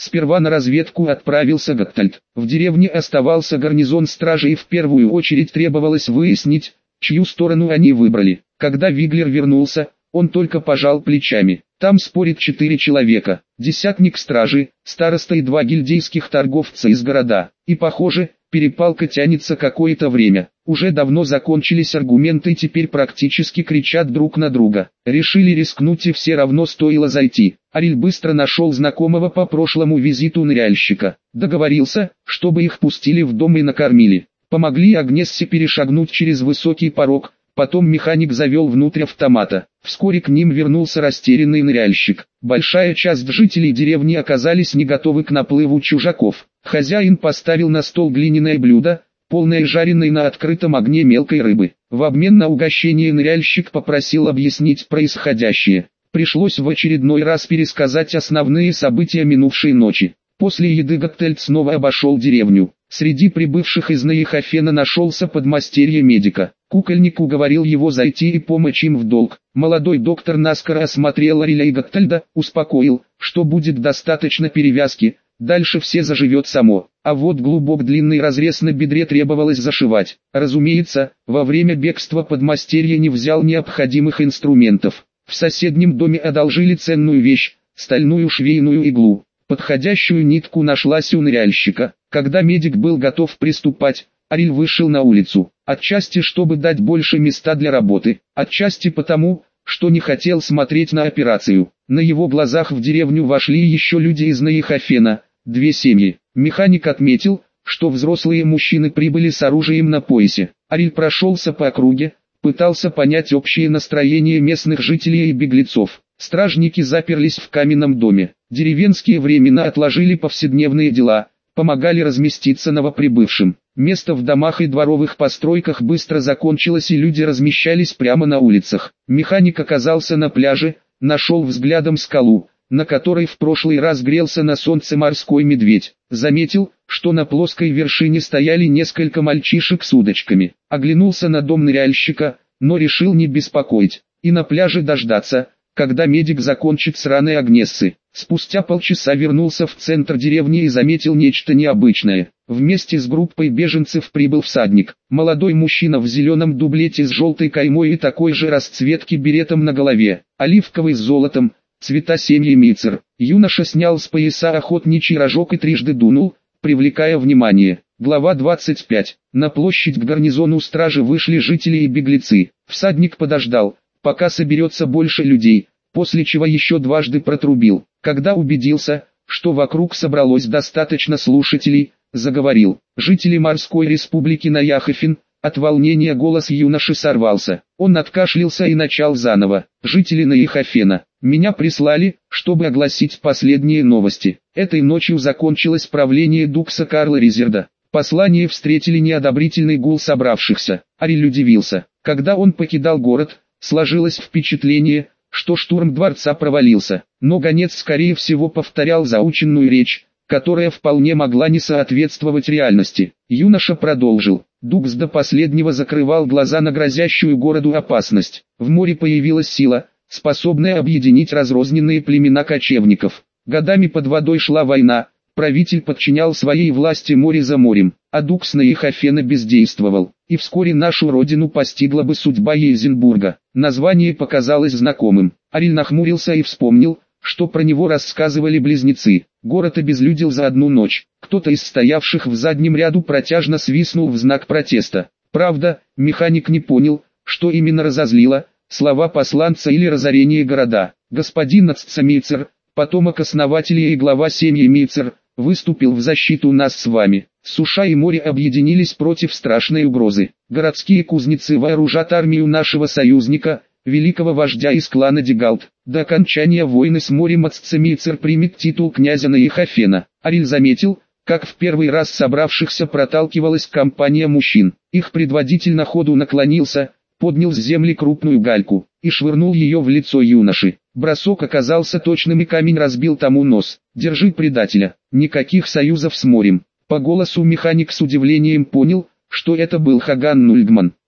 Сперва на разведку отправился Гаттельд. В деревне оставался гарнизон стражи, и в первую очередь требовалось выяснить, чью сторону они выбрали. Когда Виглер вернулся, он только пожал плечами. Там спорит 4 человека, десятник стражи, староста и 2 гильдейских торговца из города. И похоже, перепалка тянется какое-то время. Уже давно закончились аргументы и теперь практически кричат друг на друга. Решили рискнуть, и все равно стоило зайти. Ариль быстро нашел знакомого по прошлому визиту ныряльщика. Договорился, чтобы их пустили в дом и накормили. Помогли Агнессе перешагнуть через высокий порог. Потом механик завел внутрь автомата. Вскоре к ним вернулся растерянный ныряльщик. Большая часть жителей деревни оказались не готовы к наплыву чужаков. Хозяин поставил на стол глиняное блюдо, полное жареной на открытом огне мелкой рыбы. В обмен на угощение ныряльщик попросил объяснить происходящее. Пришлось в очередной раз пересказать основные события минувшей ночи. После еды Гаттельд снова обошел деревню. Среди прибывших из Нейхофена нашелся подмастерье медика. Кукольник уговорил его зайти и помочь им в долг. Молодой доктор наскоро осмотрел Ариля и Гаттельда, успокоил, что будет достаточно перевязки, дальше все заживет само. А вот глубок длинный разрез на бедре требовалось зашивать. Разумеется, во время бегства подмастерье не взял необходимых инструментов. В соседнем доме одолжили ценную вещь, стальную швейную иглу. Подходящую нитку нашлась у ныряльщика. Когда медик был готов приступать, Ариль вышел на улицу. Отчасти чтобы дать больше места для работы, отчасти потому, что не хотел смотреть на операцию. На его глазах в деревню вошли еще люди из Нейхофена, 2 семьи. Механик отметил, что взрослые мужчины прибыли с оружием на поясе. Ариль прошелся по округе, пытался понять общее настроение местных жителей и беглецов. Стражники заперлись в каменном доме. Деревенские временно отложили повседневные дела, помогали разместиться новоприбывшим. Место в домах и дворовых постройках быстро закончилось, и люди размещались прямо на улицах. Механик оказался на пляже, нашел взглядом скалу, на которой в прошлый раз грелся на солнце морской медведь. Заметил, что на плоской вершине стояли несколько мальчишек с удочками. Оглянулся на дом ныряльщика, но решил не беспокоить, и на пляже дождаться, когда медик закончит с раной Агнессы. Спустя полчаса вернулся в центр деревни и заметил нечто необычное. Вместе с группой беженцев прибыл всадник. Молодой мужчина в зеленом дублете с желтой каймой и такой же расцветки беретом на голове, оливковый с золотом, цвета семьи Мицер. Юноша снял с пояса охотничий рожок и трижды дунул, привлекая внимание. Глава 25. На площадь к гарнизону стражи вышли жители и беглецы. Всадник подождал, пока соберется больше людей, после чего еще дважды протрубил. Когда убедился, что вокруг собралось достаточно слушателей, заговорил. Жители морской республики Нейхофен. От волнения голос юноши сорвался. Он откашлялся и начал заново. Жители Нейхофена, меня прислали, чтобы огласить последние новости. Этой ночью закончилось правление Дукса Карла Ризерда. Послание встретили неодобрительный гул собравшихся. Ариль удивился. Когда он покидал город, сложилось впечатление, что штурм дворца провалился. Но гонец скорее всего повторял заученную речь, которая вполне могла не соответствовать реальности. Юноша продолжил. Дукс до последнего закрывал глаза на грозящую городу опасность. В море появилась сила, способная объединить разрозненные племена кочевников. Годами под водой шла война, правитель подчинял своей власти море за морем, а Дукс Нейхофена бездействовал. И вскоре нашу родину постигла бы судьба Ейзенбурга. Название показалось знакомым. Ариль нахмурился и вспомнил, что про него рассказывали близнецы. Город обезлюдил за одну ночь. Кто-то из стоявших в заднем ряду протяжно свистнул в знак протеста. Правда, механик не понял, что именно разозлило, слова посланца или разорение города. Господин Аццамейцер, потомок основателя и глава семьи Мейцер, выступил в защиту нас с вами. Суша и море объединились против страшной угрозы. Городские кузнецы вооружат армию нашего союзника, великого вождя из клана Дегалт. До окончания войны с морем Аццамейцер примет титул князя Нейхофена. Ариль заметил, как в первый раз собравшихся проталкивалась компания мужчин. Их предводитель на ходу наклонился, поднял с земли крупную гальку и швырнул ее в лицо юноши. Бросок оказался точным, и камень разбил тому нос. «Держи предателя, никаких союзов с морем». По голосу механик с удивлением понял, что это был Хаган Нульгман.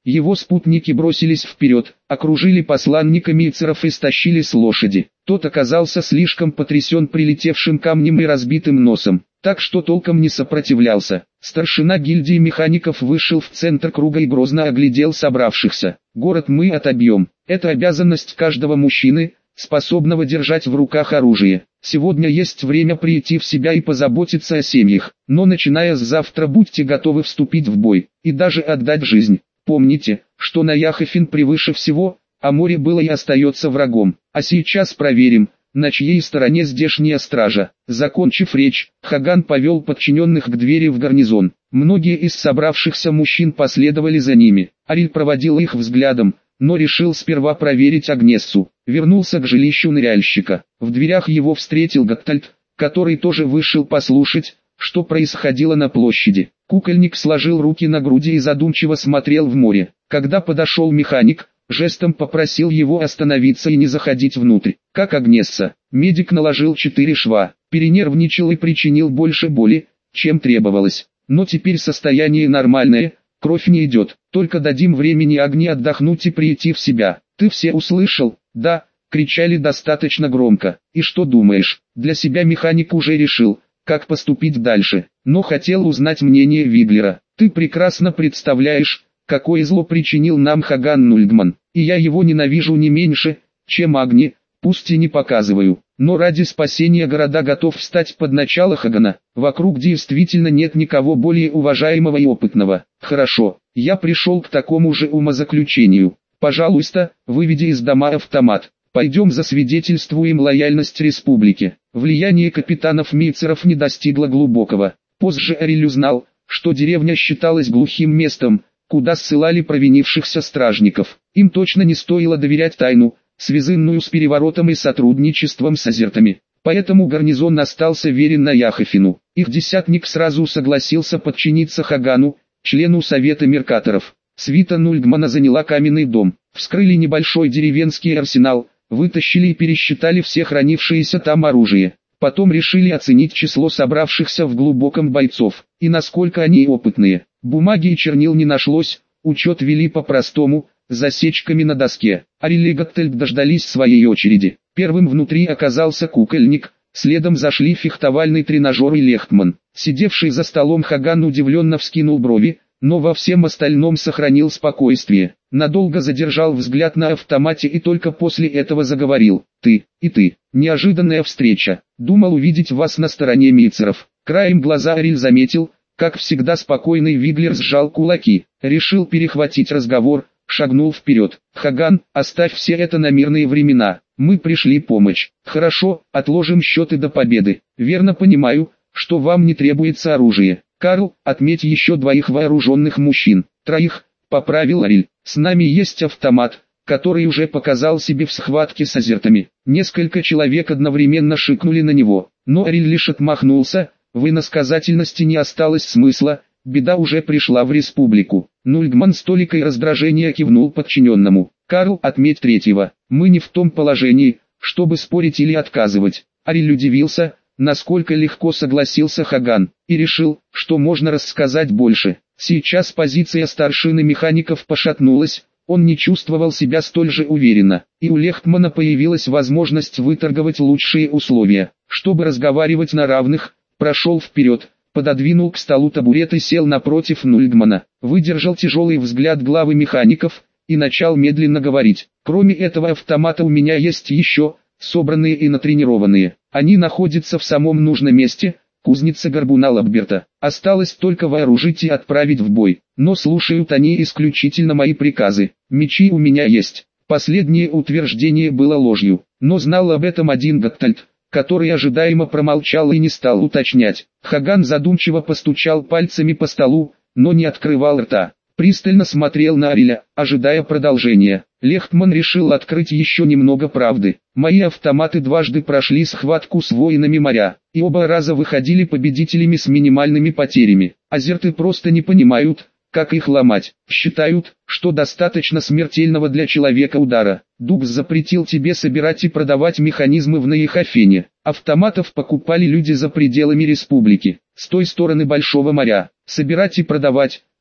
Его спутники бросились вперед, окружили посланника мицеров и стащили с лошади. Тот оказался слишком потрясен прилетевшим камнем и разбитым носом, так что толком не сопротивлялся. Старшина гильдии механиков вышел в центр круга и грозно оглядел собравшихся. «Город мы отобьем. Это обязанность каждого мужчины, способного держать в руках оружие. Сегодня есть время прийти в себя и позаботиться о семьях, но начиная с завтра будьте готовы вступить в бой, и даже отдать жизнь. Помните, что Наяхафин превыше всего, а море было и остается врагом. А сейчас проверим, на чьей стороне здешняя стража». Закончив речь, Хаган повел подчиненных к двери в гарнизон. Многие из собравшихся мужчин последовали за ними. Ариль проводил их взглядом, но решил сперва проверить Агнессу. Вернулся к жилищу ныряльщика. В дверях его встретил Гаттальд, который тоже вышел послушать, что происходило на площади. Кукольник сложил руки на груди и задумчиво смотрел в море. Когда подошел механик, жестом попросил его остановиться и не заходить внутрь. «Как Агнесса?» Медик наложил 4 шва, перенервничал и причинил больше боли, чем требовалось. Но теперь состояние нормальное, кровь не идет, только дадим времени Агне отдохнуть и прийти в себя. «Ты все услышал?» «Да», кричали достаточно громко. «И что думаешь?» Для себя механик уже решил, как поступить дальше, но хотел узнать мнение Виглера. «Ты прекрасно представляешь, какое зло причинил нам Хаган Нульгман, и я его ненавижу не меньше, чем Агни, пусть и не показываю, но ради спасения города готов встать под начало Хагана. Вокруг действительно нет никого более уважаемого и опытного. Хорошо, я пришел к такому же умозаключению. Пожалуйста, выведи из дома автомат. Пойдем засвидетельствуем лояльность республике». Влияние капитанов мицеров не достигло глубокого. Позже Ариль узнал, что деревня считалась глухим местом, куда ссылали провинившихся стражников. Им точно не стоило доверять тайну, связанную с переворотом и сотрудничеством с азертами. Поэтому гарнизон остался верен Наяхафину. Их десятник сразу согласился подчиниться Хагану, члену Совета Меркаторов. Свита Нульгмана заняла каменный дом, вскрыли небольшой деревенский арсенал, вытащили и пересчитали все хранившееся там оружие. Потом решили оценить число собравшихся в глубоком бойцов, и насколько они опытные. Бумаги и чернил не нашлось, учет вели по-простому, засечками на доске. Ариль и Гаттальд дождались своей очереди. Первым внутри оказался кукольник, следом зашли фехтовальный тренажер и Лехтман. Сидевший за столом Хаган удивленно вскинул брови, но во всем остальном сохранил спокойствие. Надолго задержал взгляд на автомате и только после этого заговорил. «Ты, и ты, неожиданная встреча. Думал увидеть вас на стороне мицеров». Краем глаза Ариль заметил, как всегда спокойный Виглер сжал кулаки. Решил перехватить разговор, шагнул вперед. «Хаган, оставь все это на мирные времена. Мы пришли помочь. Хорошо, отложим счеты до победы. Верно понимаю, что вам не требуется оружие. Карл, отметь еще 2 вооруженных мужчин. 3, поправил Ариль. С нами есть автомат, который уже показал себе в схватке с азертами». Несколько человек одновременно шикнули на него, но Ариль лишь отмахнулся. В иносказательности не осталось смысла, беда уже пришла в республику. Нульгман с толикой раздражения кивнул подчиненному. «Карл, отметь 3. Мы не в том положении, чтобы спорить или отказывать». Ариль удивился, насколько легко согласился Хаган, и решил, что можно рассказать больше. Сейчас позиция старшины механиков пошатнулась, он не чувствовал себя столь же уверенно, и у Лехтмана появилась возможность выторговать лучшие условия. Чтобы разговаривать на равных, прошел вперед, пододвинул к столу табурет и сел напротив Нульгмана, выдержал тяжелый взгляд главы механиков, и начал медленно говорить. «Кроме этого автомата у меня есть еще, собранные и натренированные. Они находятся в самом нужном месте, кузница Горбуна Лабберта. Осталось только вооружить и отправить в бой. Но слушают они исключительно мои приказы. Мечи у меня есть». Последнее утверждение было ложью, но знал об этом один Гаттальд, который ожидаемо промолчал и не стал уточнять. Хаган задумчиво постучал пальцами по столу, но не открывал рта. Пристально смотрел на Ариля, ожидая продолжения. Лехтман решил открыть еще немного правды. «Мои автоматы дважды прошли схватку с воинами моря, и оба раза выходили победителями с минимальными потерями. Азерты просто не понимают, как их ломать. Считают, что достаточно смертельного для человека удара. Дубс запретил тебе собирать и продавать механизмы в Наяхафене. Автоматов покупали люди за пределами республики, с той стороны Большого моря. Собирать и продавать,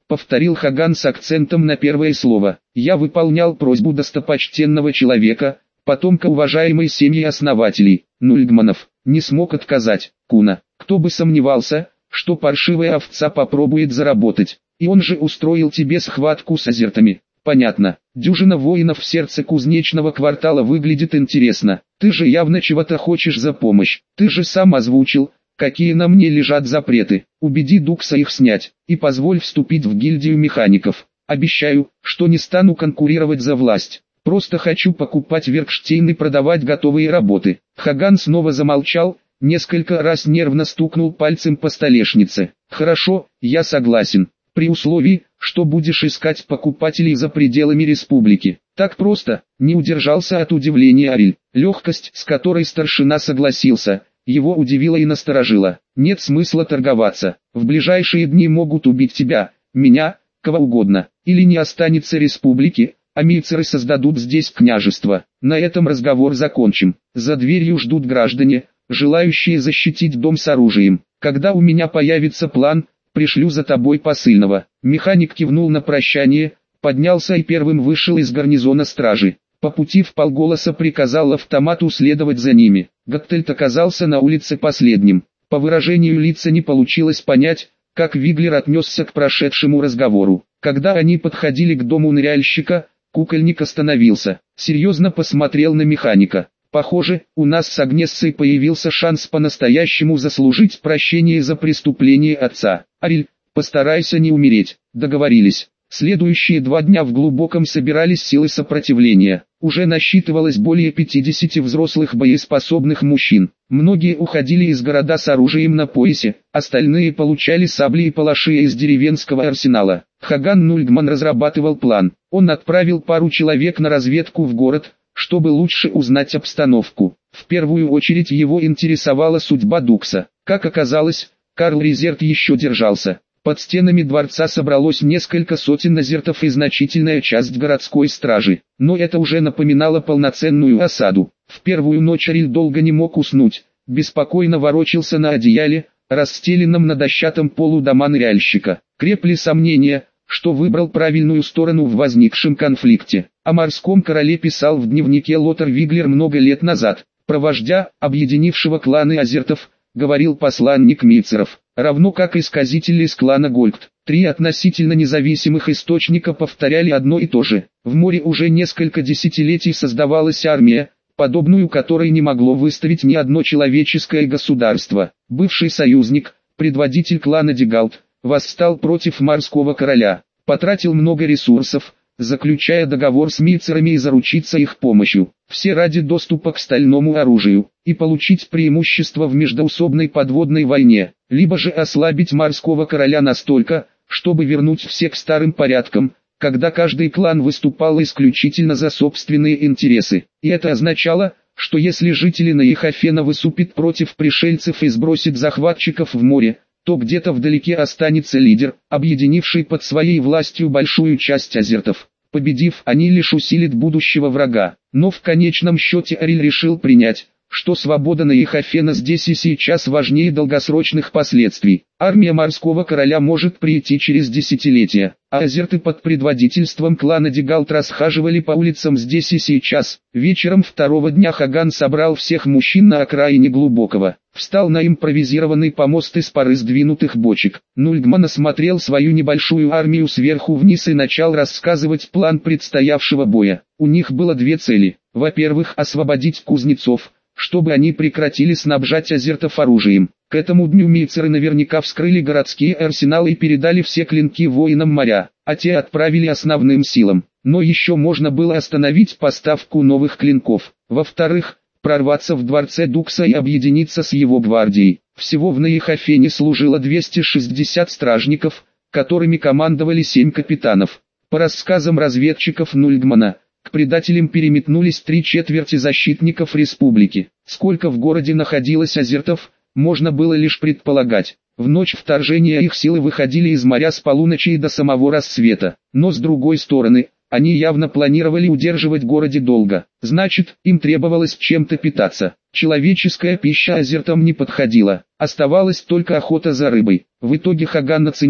повторил Хаган с акцентом на первое слово. Я выполнял просьбу достопочтенного человека, потомка уважаемой семьи основателей, Нульгманов, не смог отказать. Куна, кто бы сомневался, что паршивая овца попробует заработать, и он же устроил тебе схватку с азертами. Понятно, дюжина воинов в сердце кузнечного квартала выглядит интересно, ты же явно чего-то хочешь за помощь, ты же сам озвучил, какие на мне лежат запреты, убеди Дукса их снять, и позволь вступить в гильдию механиков. Обещаю, что не стану конкурировать за власть, просто хочу покупать Веркштейн и продавать готовые работы. Хаган снова замолчал, несколько раз нервно стукнул пальцем по столешнице. Хорошо, я согласен, при условии, что будешь искать покупателей за пределами республики. Так просто, не удержался от удивления Ариль. Легкость, с которой старшина согласился, его удивила и насторожила. Нет смысла торговаться, в ближайшие дни могут убить тебя, меня, кого угодно, или не останется республики, а мицеры создадут здесь княжество. На этом разговор закончим. За дверью ждут граждане, желающие защитить дом с оружием. Когда у меня появится план, пришлю за тобой посыльного. Механик кивнул на прощание, поднялся и первым вышел из гарнизона стражи. По пути вполголоса приказал автомату следовать за ними. Гаттельт оказался на улице последним. По выражению лица не получилось понять, как Виглер отнесся к прошедшему разговору. Когда они подходили к дому ныряльщика, кукольник остановился, серьезно посмотрел на механика. Похоже, у нас с Агнессой появился шанс по-настоящему заслужить прощение за преступление отца. Ариль, постарайся не умереть. Договорились. Следующие 2 дня в глубоком собирались силы сопротивления. Уже насчитывалось более 50 взрослых боеспособных мужчин. Многие уходили из города с оружием на поясе, остальные получали сабли и палаши из деревенского арсенала. Хаган Нульгман разрабатывал план. Он отправил пару человек на разведку в город, чтобы лучше узнать обстановку. В первую очередь его интересовала судьба Дукса. Как оказалось, Карл Резерт еще держался. Под стенами дворца собралось несколько сотен азертов и значительная часть городской стражи. Но это уже напоминало полноценную осаду. В первую ночь Ариль долго не мог уснуть, беспокойно ворочался на одеяле, расстеленном на дощатом полу дома ныряльщика. Крепли сомнения, что выбрал правильную сторону в возникшем конфликте. О морском короле писал в дневнике Лотар Виглер много лет назад. Про вождя, объединившего кланы азертов, говорил посланник мицеров, равно как и сказители из клана Гольгт. 3 относительно независимых источника повторяли одно и то же. В море уже несколько десятилетий создавалась армия, подобную которой не могло выставить ни одно человеческое государство. Бывший союзник, предводитель клана Дегалт, восстал против морского короля, потратил много ресурсов, заключая договор с мицерами и заручиться их помощью. Все ради доступа к стальному оружию, и получить преимущество в междоусобной подводной войне, либо же ослабить морского короля настолько, чтобы вернуть всех к старым порядкам, когда каждый клан выступал исключительно за собственные интересы. И это означало, что если жители Наихофена выступят против пришельцев и сбросят захватчиков в море, то где-то вдалеке останется лидер, объединивший под своей властью большую часть азертов. Победив, они лишь усилят будущего врага. Но в конечном счете Ариль решил принять, что свобода Наихофена здесь и сейчас важнее долгосрочных последствий. Армия морского короля может прийти через десятилетия, а азерты под предводительством клана Дегалт расхаживали по улицам здесь и сейчас. Вечером второго дня Хаган собрал всех мужчин на окраине Глубокого, встал на импровизированный помост из пары сдвинутых бочек. Нульгман осмотрел свою небольшую армию сверху вниз и начал рассказывать план предстоявшего боя. У них было 2 цели. Во-первых, освободить кузнецов, чтобы они прекратили снабжать азертов оружием. К этому дню мицеры наверняка вскрыли городские арсеналы и передали все клинки воинам моря, а те отправили основным силам. Но еще можно было остановить поставку новых клинков. Во-вторых, прорваться в дворце Дукса и объединиться с его гвардией. Всего в Наихофене служило 260 стражников, которыми командовали 7 капитанов. По рассказам разведчиков Нульгмана, к предателям переметнулись 3/4 защитников республики. Сколько в городе находилось азертов, можно было лишь предполагать. В ночь вторжения их силы выходили из моря с полуночи и до самого рассвета. Но с другой стороны, они явно планировали удерживать в городе долго. Значит, им требовалось чем-то питаться. Человеческая пища азертам не подходила. Оставалась только охота за рыбой. В итоге Хаган оценил,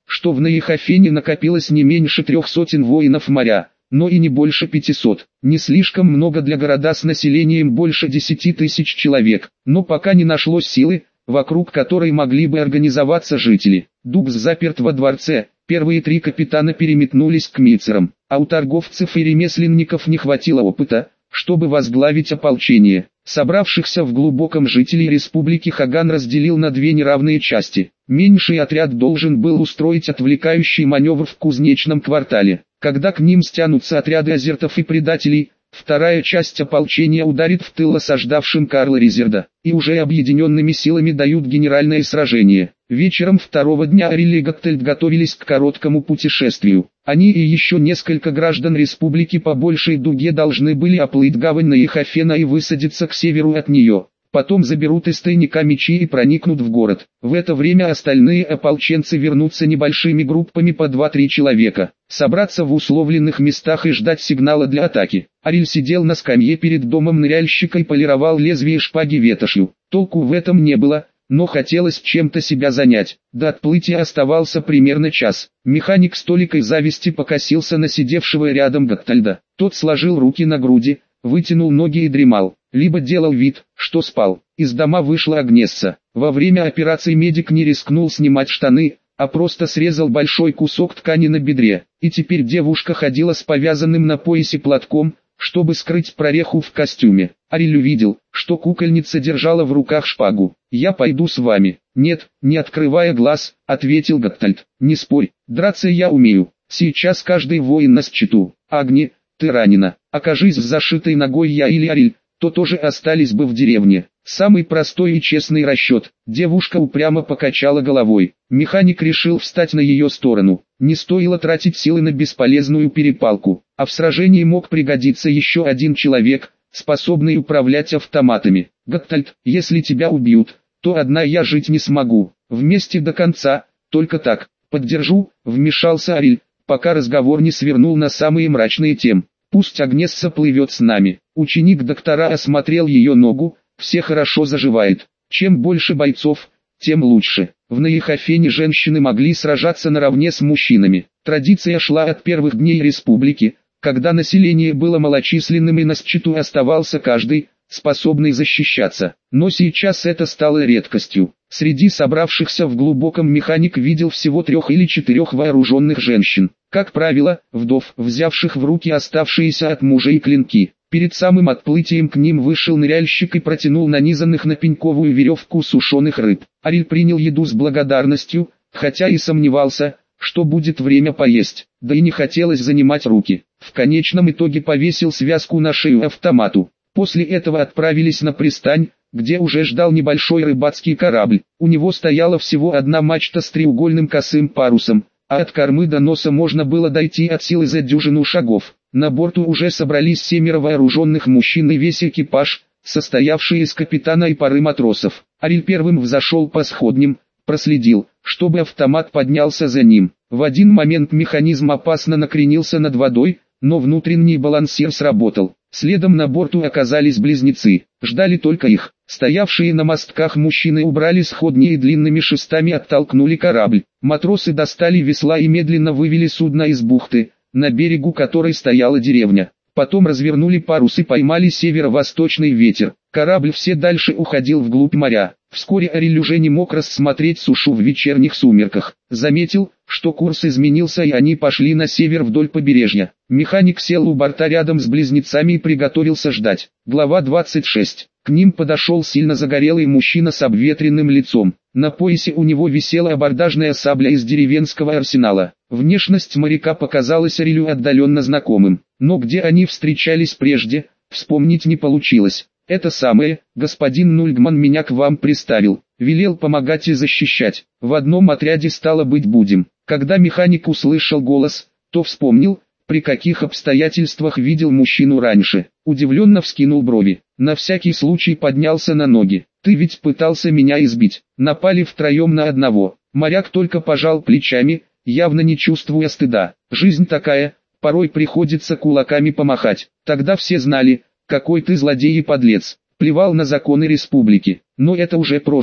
что в Наихофене накопилось не меньше 300 воинов моря, но и не больше 500. Не слишком много для города с населением больше 10 тысяч человек, но пока не нашлось силы, вокруг которой могли бы организоваться жители. Дубс заперт во дворце, первые 3 капитана переметнулись к мицерам, а у торговцев и ремесленников не хватило опыта, чтобы возглавить ополчение. Собравшихся в глубоком жителей республики Хаган разделил на 2 неравные части. Меньший отряд должен был устроить отвлекающий маневр в кузнечном квартале. Когда к ним стянутся отряды азертов и предателей, вторая часть ополчения ударит в тыл осаждавшим Карла Резерда, и уже объединенными силами дают генеральное сражение. Вечером второго дня Ариль и Гаттельд готовились к короткому путешествию. Они и еще несколько граждан республики по большей дуге должны были оплыть гавань Наихофена и высадиться к северу от нее. Потом заберут из тайника мечи и проникнут в город. В это время остальные ополченцы вернутся небольшими группами по 2-3 человека. Собраться в условленных местах и ждать сигнала для атаки. Ариль сидел на скамье перед домом ныряльщика и полировал лезвие шпаги ветошью. Толку в этом не было, но хотелось чем-то себя занять. До отплытия оставался примерно час. Механик с толикой зависти покосился на сидевшего рядом Гаттельда. Тот сложил руки на груди, вытянул ноги и дремал, либо делал вид, что спал. Из дома вышла Агнесса. Во время операции медик не рискнул снимать штаны, а просто срезал большой кусок ткани на бедре. И теперь девушка ходила с повязанным на поясе платком, чтобы скрыть прореху в костюме. Ариль увидел, что кукольница держала в руках шпагу. «Я пойду с вами». «Нет», не открывая глаз, ответил Гаттельд. «Не спорь, драться я умею. Сейчас каждый воин на счету. Агни, ты ранена. Окажись с зашитой ногой я или Ариль, то тоже остались бы в деревне». Самый простой и честный расчет. Девушка упрямо покачала головой. Механик решил встать на ее сторону. Не стоило тратить силы на бесполезную перепалку. А в сражении мог пригодиться еще один человек, способный управлять автоматами. «Гаттельд, если тебя убьют, то одна я жить не смогу. Вместе до конца, только так. Поддержу», вмешался Ариль, пока разговор не свернул на самые мрачные темы. «Пусть Агнесса плывет с нами». Ученик доктора осмотрел ее ногу. «Все хорошо заживает. Чем больше бойцов, тем лучше». В Наихофене женщины могли сражаться наравне с мужчинами. Традиция шла от первых дней республики, когда население было малочисленным и на счету оставался каждый, способный защищаться. Но сейчас это стало редкостью. Среди собравшихся в глубоком механик видел всего 3 или 4 вооруженных женщин. Как правило, вдов, взявших в руки оставшиеся от мужей клинки. Перед самым отплытием к ним вышел ныряльщик и протянул нанизанных на пеньковую веревку сушеных рыб. Ариль принял еду с благодарностью, хотя и сомневался, что будет время поесть, да и не хотелось занимать руки. В конечном итоге повесил связку на шею автомату. После этого отправились на пристань, где уже ждал небольшой рыбацкий корабль. У него стояла всего одна мачта с треугольным косым парусом, а от кормы до носа можно было дойти от силы за дюжину шагов. На борту уже собрались 7 вооруженных мужчин и весь экипаж, состоявший из капитана и пары матросов. Ариль первым взошел по сходням, проследил, чтобы автомат поднялся за ним. В один момент механизм опасно накренился над водой, но внутренний балансир сработал. Следом на борту оказались близнецы, ждали только их. Стоявшие на мостках мужчины убрали сходни и длинными шестами оттолкнули корабль. Матросы достали весла и медленно вывели судно из бухты, на берегу которой стояла деревня. Потом развернули парус и поймали северо-восточный ветер. Корабль все дальше уходил вглубь моря. Вскоре Ариль уже не мог рассмотреть сушу в вечерних сумерках. Заметил, что курс изменился и они пошли на север вдоль побережья. Механик сел у борта рядом с близнецами и приготовился ждать. Глава 26. К ним подошел сильно загорелый мужчина с обветренным лицом. На поясе у него висела абордажная сабля из деревенского арсенала. Внешность моряка показалась Арилю отдаленно знакомым, но где они встречались прежде, вспомнить не получилось. «Это самое, господин Нульгман меня к вам приставил, велел помогать и защищать. В одном отряде стало быть будем». Когда механик услышал голос, то вспомнил, при каких обстоятельствах видел мужчину раньше. Удивленно вскинул брови. На всякий случай поднялся на ноги. «Ты ведь пытался меня избить». Напали втроем на одного. Моряк только пожал плечами, явно не чувствуя стыда. «Жизнь такая, порой приходится кулаками помахать». Тогда все знали, какой ты злодей и подлец. Плевал на законы республики. Но это уже прошлое.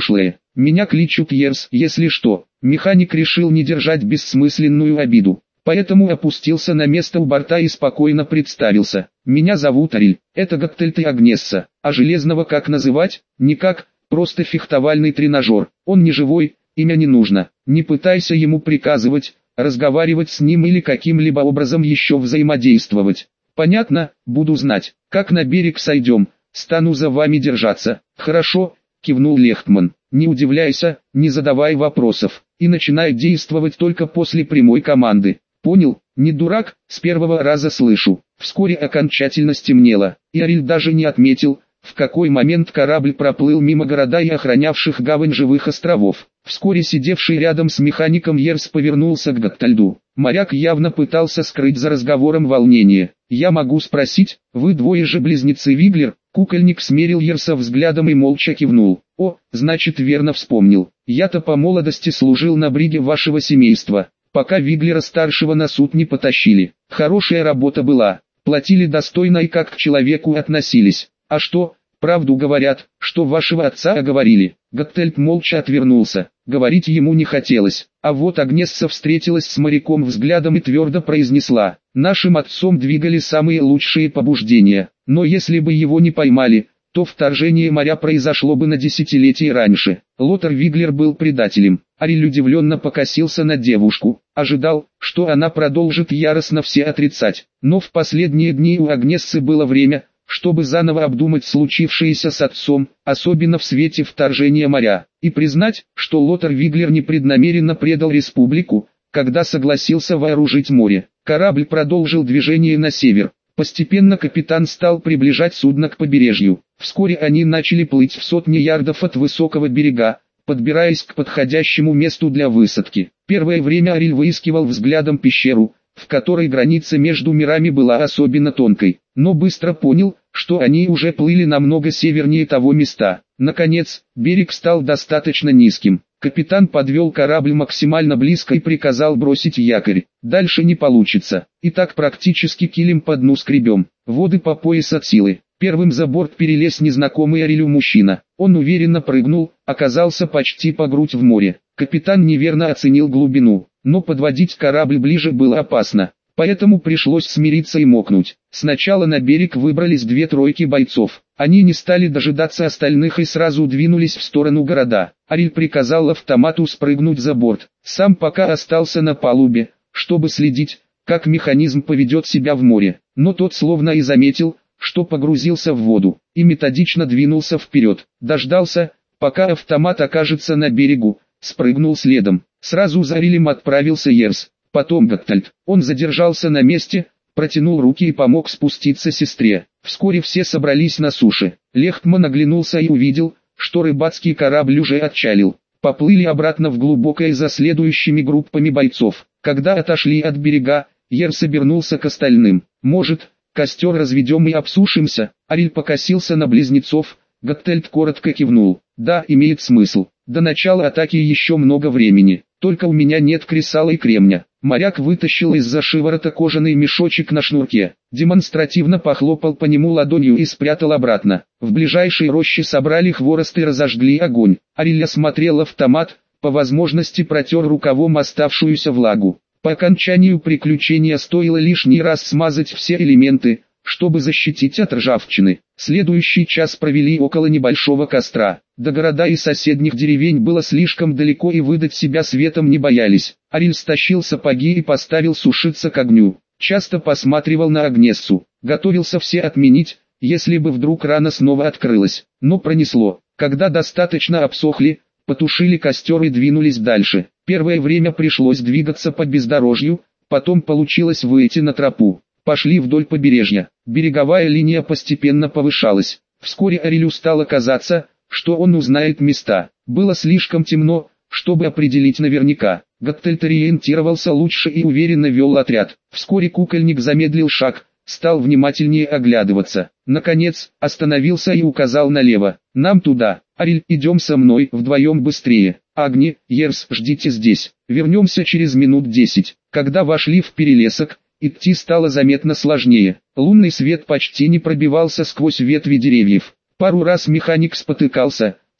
Меня кличут Ерс, если что. Механик решил не держать бессмысленную обиду. Поэтому опустился на место у борта и спокойно представился. Меня зовут Ариль, это Готтельт и Агнесса. А Железного как называть? Никак, просто фехтовальный тренажер. Он не живой, имя не нужно. Не пытайся ему приказывать, разговаривать с ним или каким-либо образом еще взаимодействовать. Понятно, буду знать. Как на берег сойдем, стану за вами держаться. Хорошо, кивнул Лехтман. Не удивляйся, не задавай вопросов. И начинай действовать только после прямой команды. Понял? Не дурак, с первого раза слышу. Вскоре окончательно стемнело, и Ариль даже не отметил, в какой момент корабль проплыл мимо города и охранявших гавань живых островов. Вскоре сидевший рядом с механиком Ерс повернулся к Готтельду. Моряк явно пытался скрыть за разговором волнение. «Я могу спросить, вы двое же близнецы Виглер?» Кукольник смерил Ерса взглядом и молча кивнул. «О, значит верно вспомнил. Я-то по молодости служил на бриге вашего семейства, пока Виглера-старшего на суд не потащили. Хорошая работа была, платили достойно и как к человеку относились. А что, правду говорят, что вашего отца оговорили?» Готтельд молча отвернулся. Говорить ему не хотелось. А вот Агнесса встретилась с моряком взглядом и твердо произнесла: «Нашим отцом двигали самые лучшие побуждения, но если бы его не поймали, то вторжение моря произошло бы на десятилетия раньше. Лотар Виглер был предателем». Ариль удивленно покосился на девушку, ожидал, что она продолжит яростно все отрицать. Но в последние дни у Агнессы было время, чтобы заново обдумать случившееся с отцом, особенно в свете вторжения моря, и признать, что Лотар Виглер непреднамеренно предал республику, когда согласился вооружить море. Корабль продолжил движение на север. Постепенно капитан стал приближать судно к побережью. Вскоре они начали плыть в сотни ярдов от высокого берега, подбираясь к подходящему месту для высадки. Первое время Ариль выискивал взглядом пещеру, в которой граница между мирами была особенно тонкой, но быстро понял, что они уже плыли намного севернее того места. Наконец, берег стал достаточно низким. Капитан подвел корабль максимально близко и приказал бросить якорь. Дальше не получится. И так практически килем по дну скребем. Воды по пояс от силы. Первым за борт перелез незнакомый Арилю мужчина. Он уверенно прыгнул, оказался почти по грудь в море. Капитан неверно оценил глубину, но подводить корабль ближе было опасно. Поэтому пришлось смириться и мокнуть. Сначала на берег выбрались 2-3 бойцов. Они не стали дожидаться остальных и сразу двинулись в сторону города. Ариль приказал автомату спрыгнуть за борт. Сам пока остался на палубе, чтобы следить, как механизм поведет себя в море. Но тот словно и заметил, что погрузился в воду, и методично двинулся вперед. Дождался, пока автомат окажется на берегу, спрыгнул следом. Сразу за Арилем отправился Ерс. Потом Готтельд. Он задержался на месте, протянул руки и помог спуститься сестре. Вскоре все собрались на суше. Лехтман оглянулся и увидел, что рыбацкий корабль уже отчалил. Поплыли обратно в глубокое за следующими группами бойцов. Когда отошли от берега, Ерс обернулся к остальным. «Может, костер разведем и обсушимся?» Ариль покосился на близнецов. Готтельд коротко кивнул. «Да, имеет смысл. До начала атаки еще много времени. Только у меня нет кресала и кремня». Моряк вытащил из-за шиворота кожаный мешочек на шнурке, демонстративно похлопал по нему ладонью и спрятал обратно. В ближайшей роще собрали хворост и разожгли огонь. Ариль осмотрел автомат, по возможности протер рукавом оставшуюся влагу. По окончанию приключения стоило лишний раз смазать все элементы, чтобы защитить от ржавчины. Следующий час провели около небольшого костра. До города и соседних деревень было слишком далеко и выдать себя светом не боялись. Ариль стащил сапоги и поставил сушиться к огню. Часто посматривал на Агнессу. Готовился все отменить, если бы вдруг рана снова открылась. Но пронесло. Когда достаточно обсохли, потушили костер и двинулись дальше. Первое время пришлось двигаться по бездорожью, потом получилось выйти на тропу. Пошли вдоль побережья. Береговая линия постепенно повышалась. Вскоре Арилю стало казаться, что он узнает места. Было слишком темно, чтобы определить наверняка. Готтельд ориентировался лучше и уверенно вел отряд. Вскоре кукольник замедлил шаг, стал внимательнее оглядываться. Наконец, остановился и указал налево. «Нам туда. Ариль, идем со мной, вдвоем быстрее. Агни, Ерс, ждите здесь. Вернемся через минут 10». Когда вошли в перелесок, идти стало заметно сложнее. Лунный свет почти не пробивался сквозь ветви деревьев. Пару раз механик спотыкался,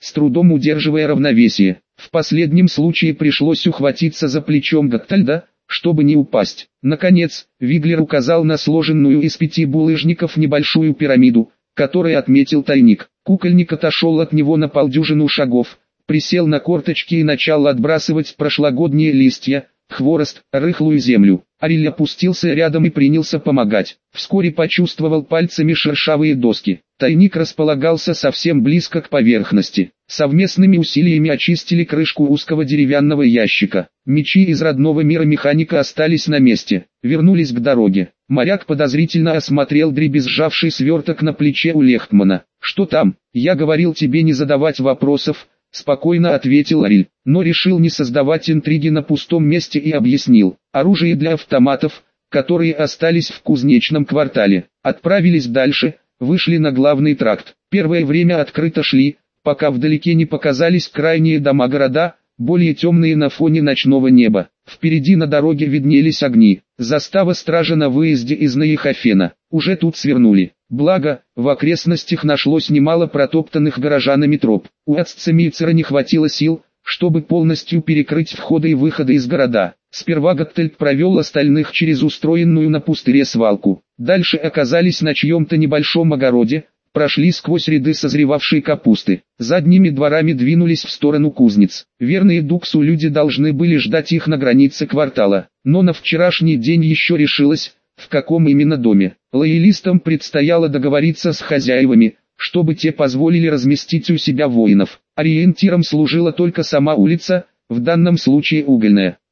с трудом удерживая равновесие. В последнем случае пришлось ухватиться за плечом Готтальда, чтобы не упасть. Наконец, Виглер указал на сложенную из 5 булыжников небольшую пирамиду, которой отметил тайник. Кукольник отошел от него на полдюжину шагов, присел на корточки и начал отбрасывать прошлогодние листья, хворост, рыхлую землю. Ариль опустился рядом и принялся помогать. Вскоре почувствовал пальцами шершавые доски. Тайник располагался совсем близко к поверхности. Совместными усилиями очистили крышку узкого деревянного ящика. Мечи из родного мира механика остались на месте. Вернулись к дороге. Моряк подозрительно осмотрел дребезжавший сверток на плече у Лехтмана. «Что там? Я говорил тебе не задавать вопросов», — спокойно ответил Ариль, но решил не создавать интриги на пустом месте и объяснил. Оружие для автоматов, которые остались в кузнечном квартале. Отправились дальше, вышли на главный тракт. Первое время открыто шли, пока вдалеке не показались крайние дома города, более темные на фоне ночного неба. Впереди на дороге виднелись огни. Застава стража на выезде из Нейхофена. Уже тут свернули. Благо, в окрестностях нашлось немало протоптанных горожанами троп. У Аццемийцера не хватило сил, чтобы полностью перекрыть входы и выходы из города. Сперва Готтельд провел остальных через устроенную на пустыре свалку. Дальше оказались на чьем-то небольшом огороде, прошли сквозь ряды созревавшей капусты. Задними дворами двинулись в сторону кузнец. Верные Дуксу люди должны были ждать их на границе квартала. Но на вчерашний день еще решилось, в каком именно доме. Лоялистам предстояло договориться с хозяевами, чтобы те позволили разместить у себя воинов. Ориентиром служила только сама улица, в данном случае угольная.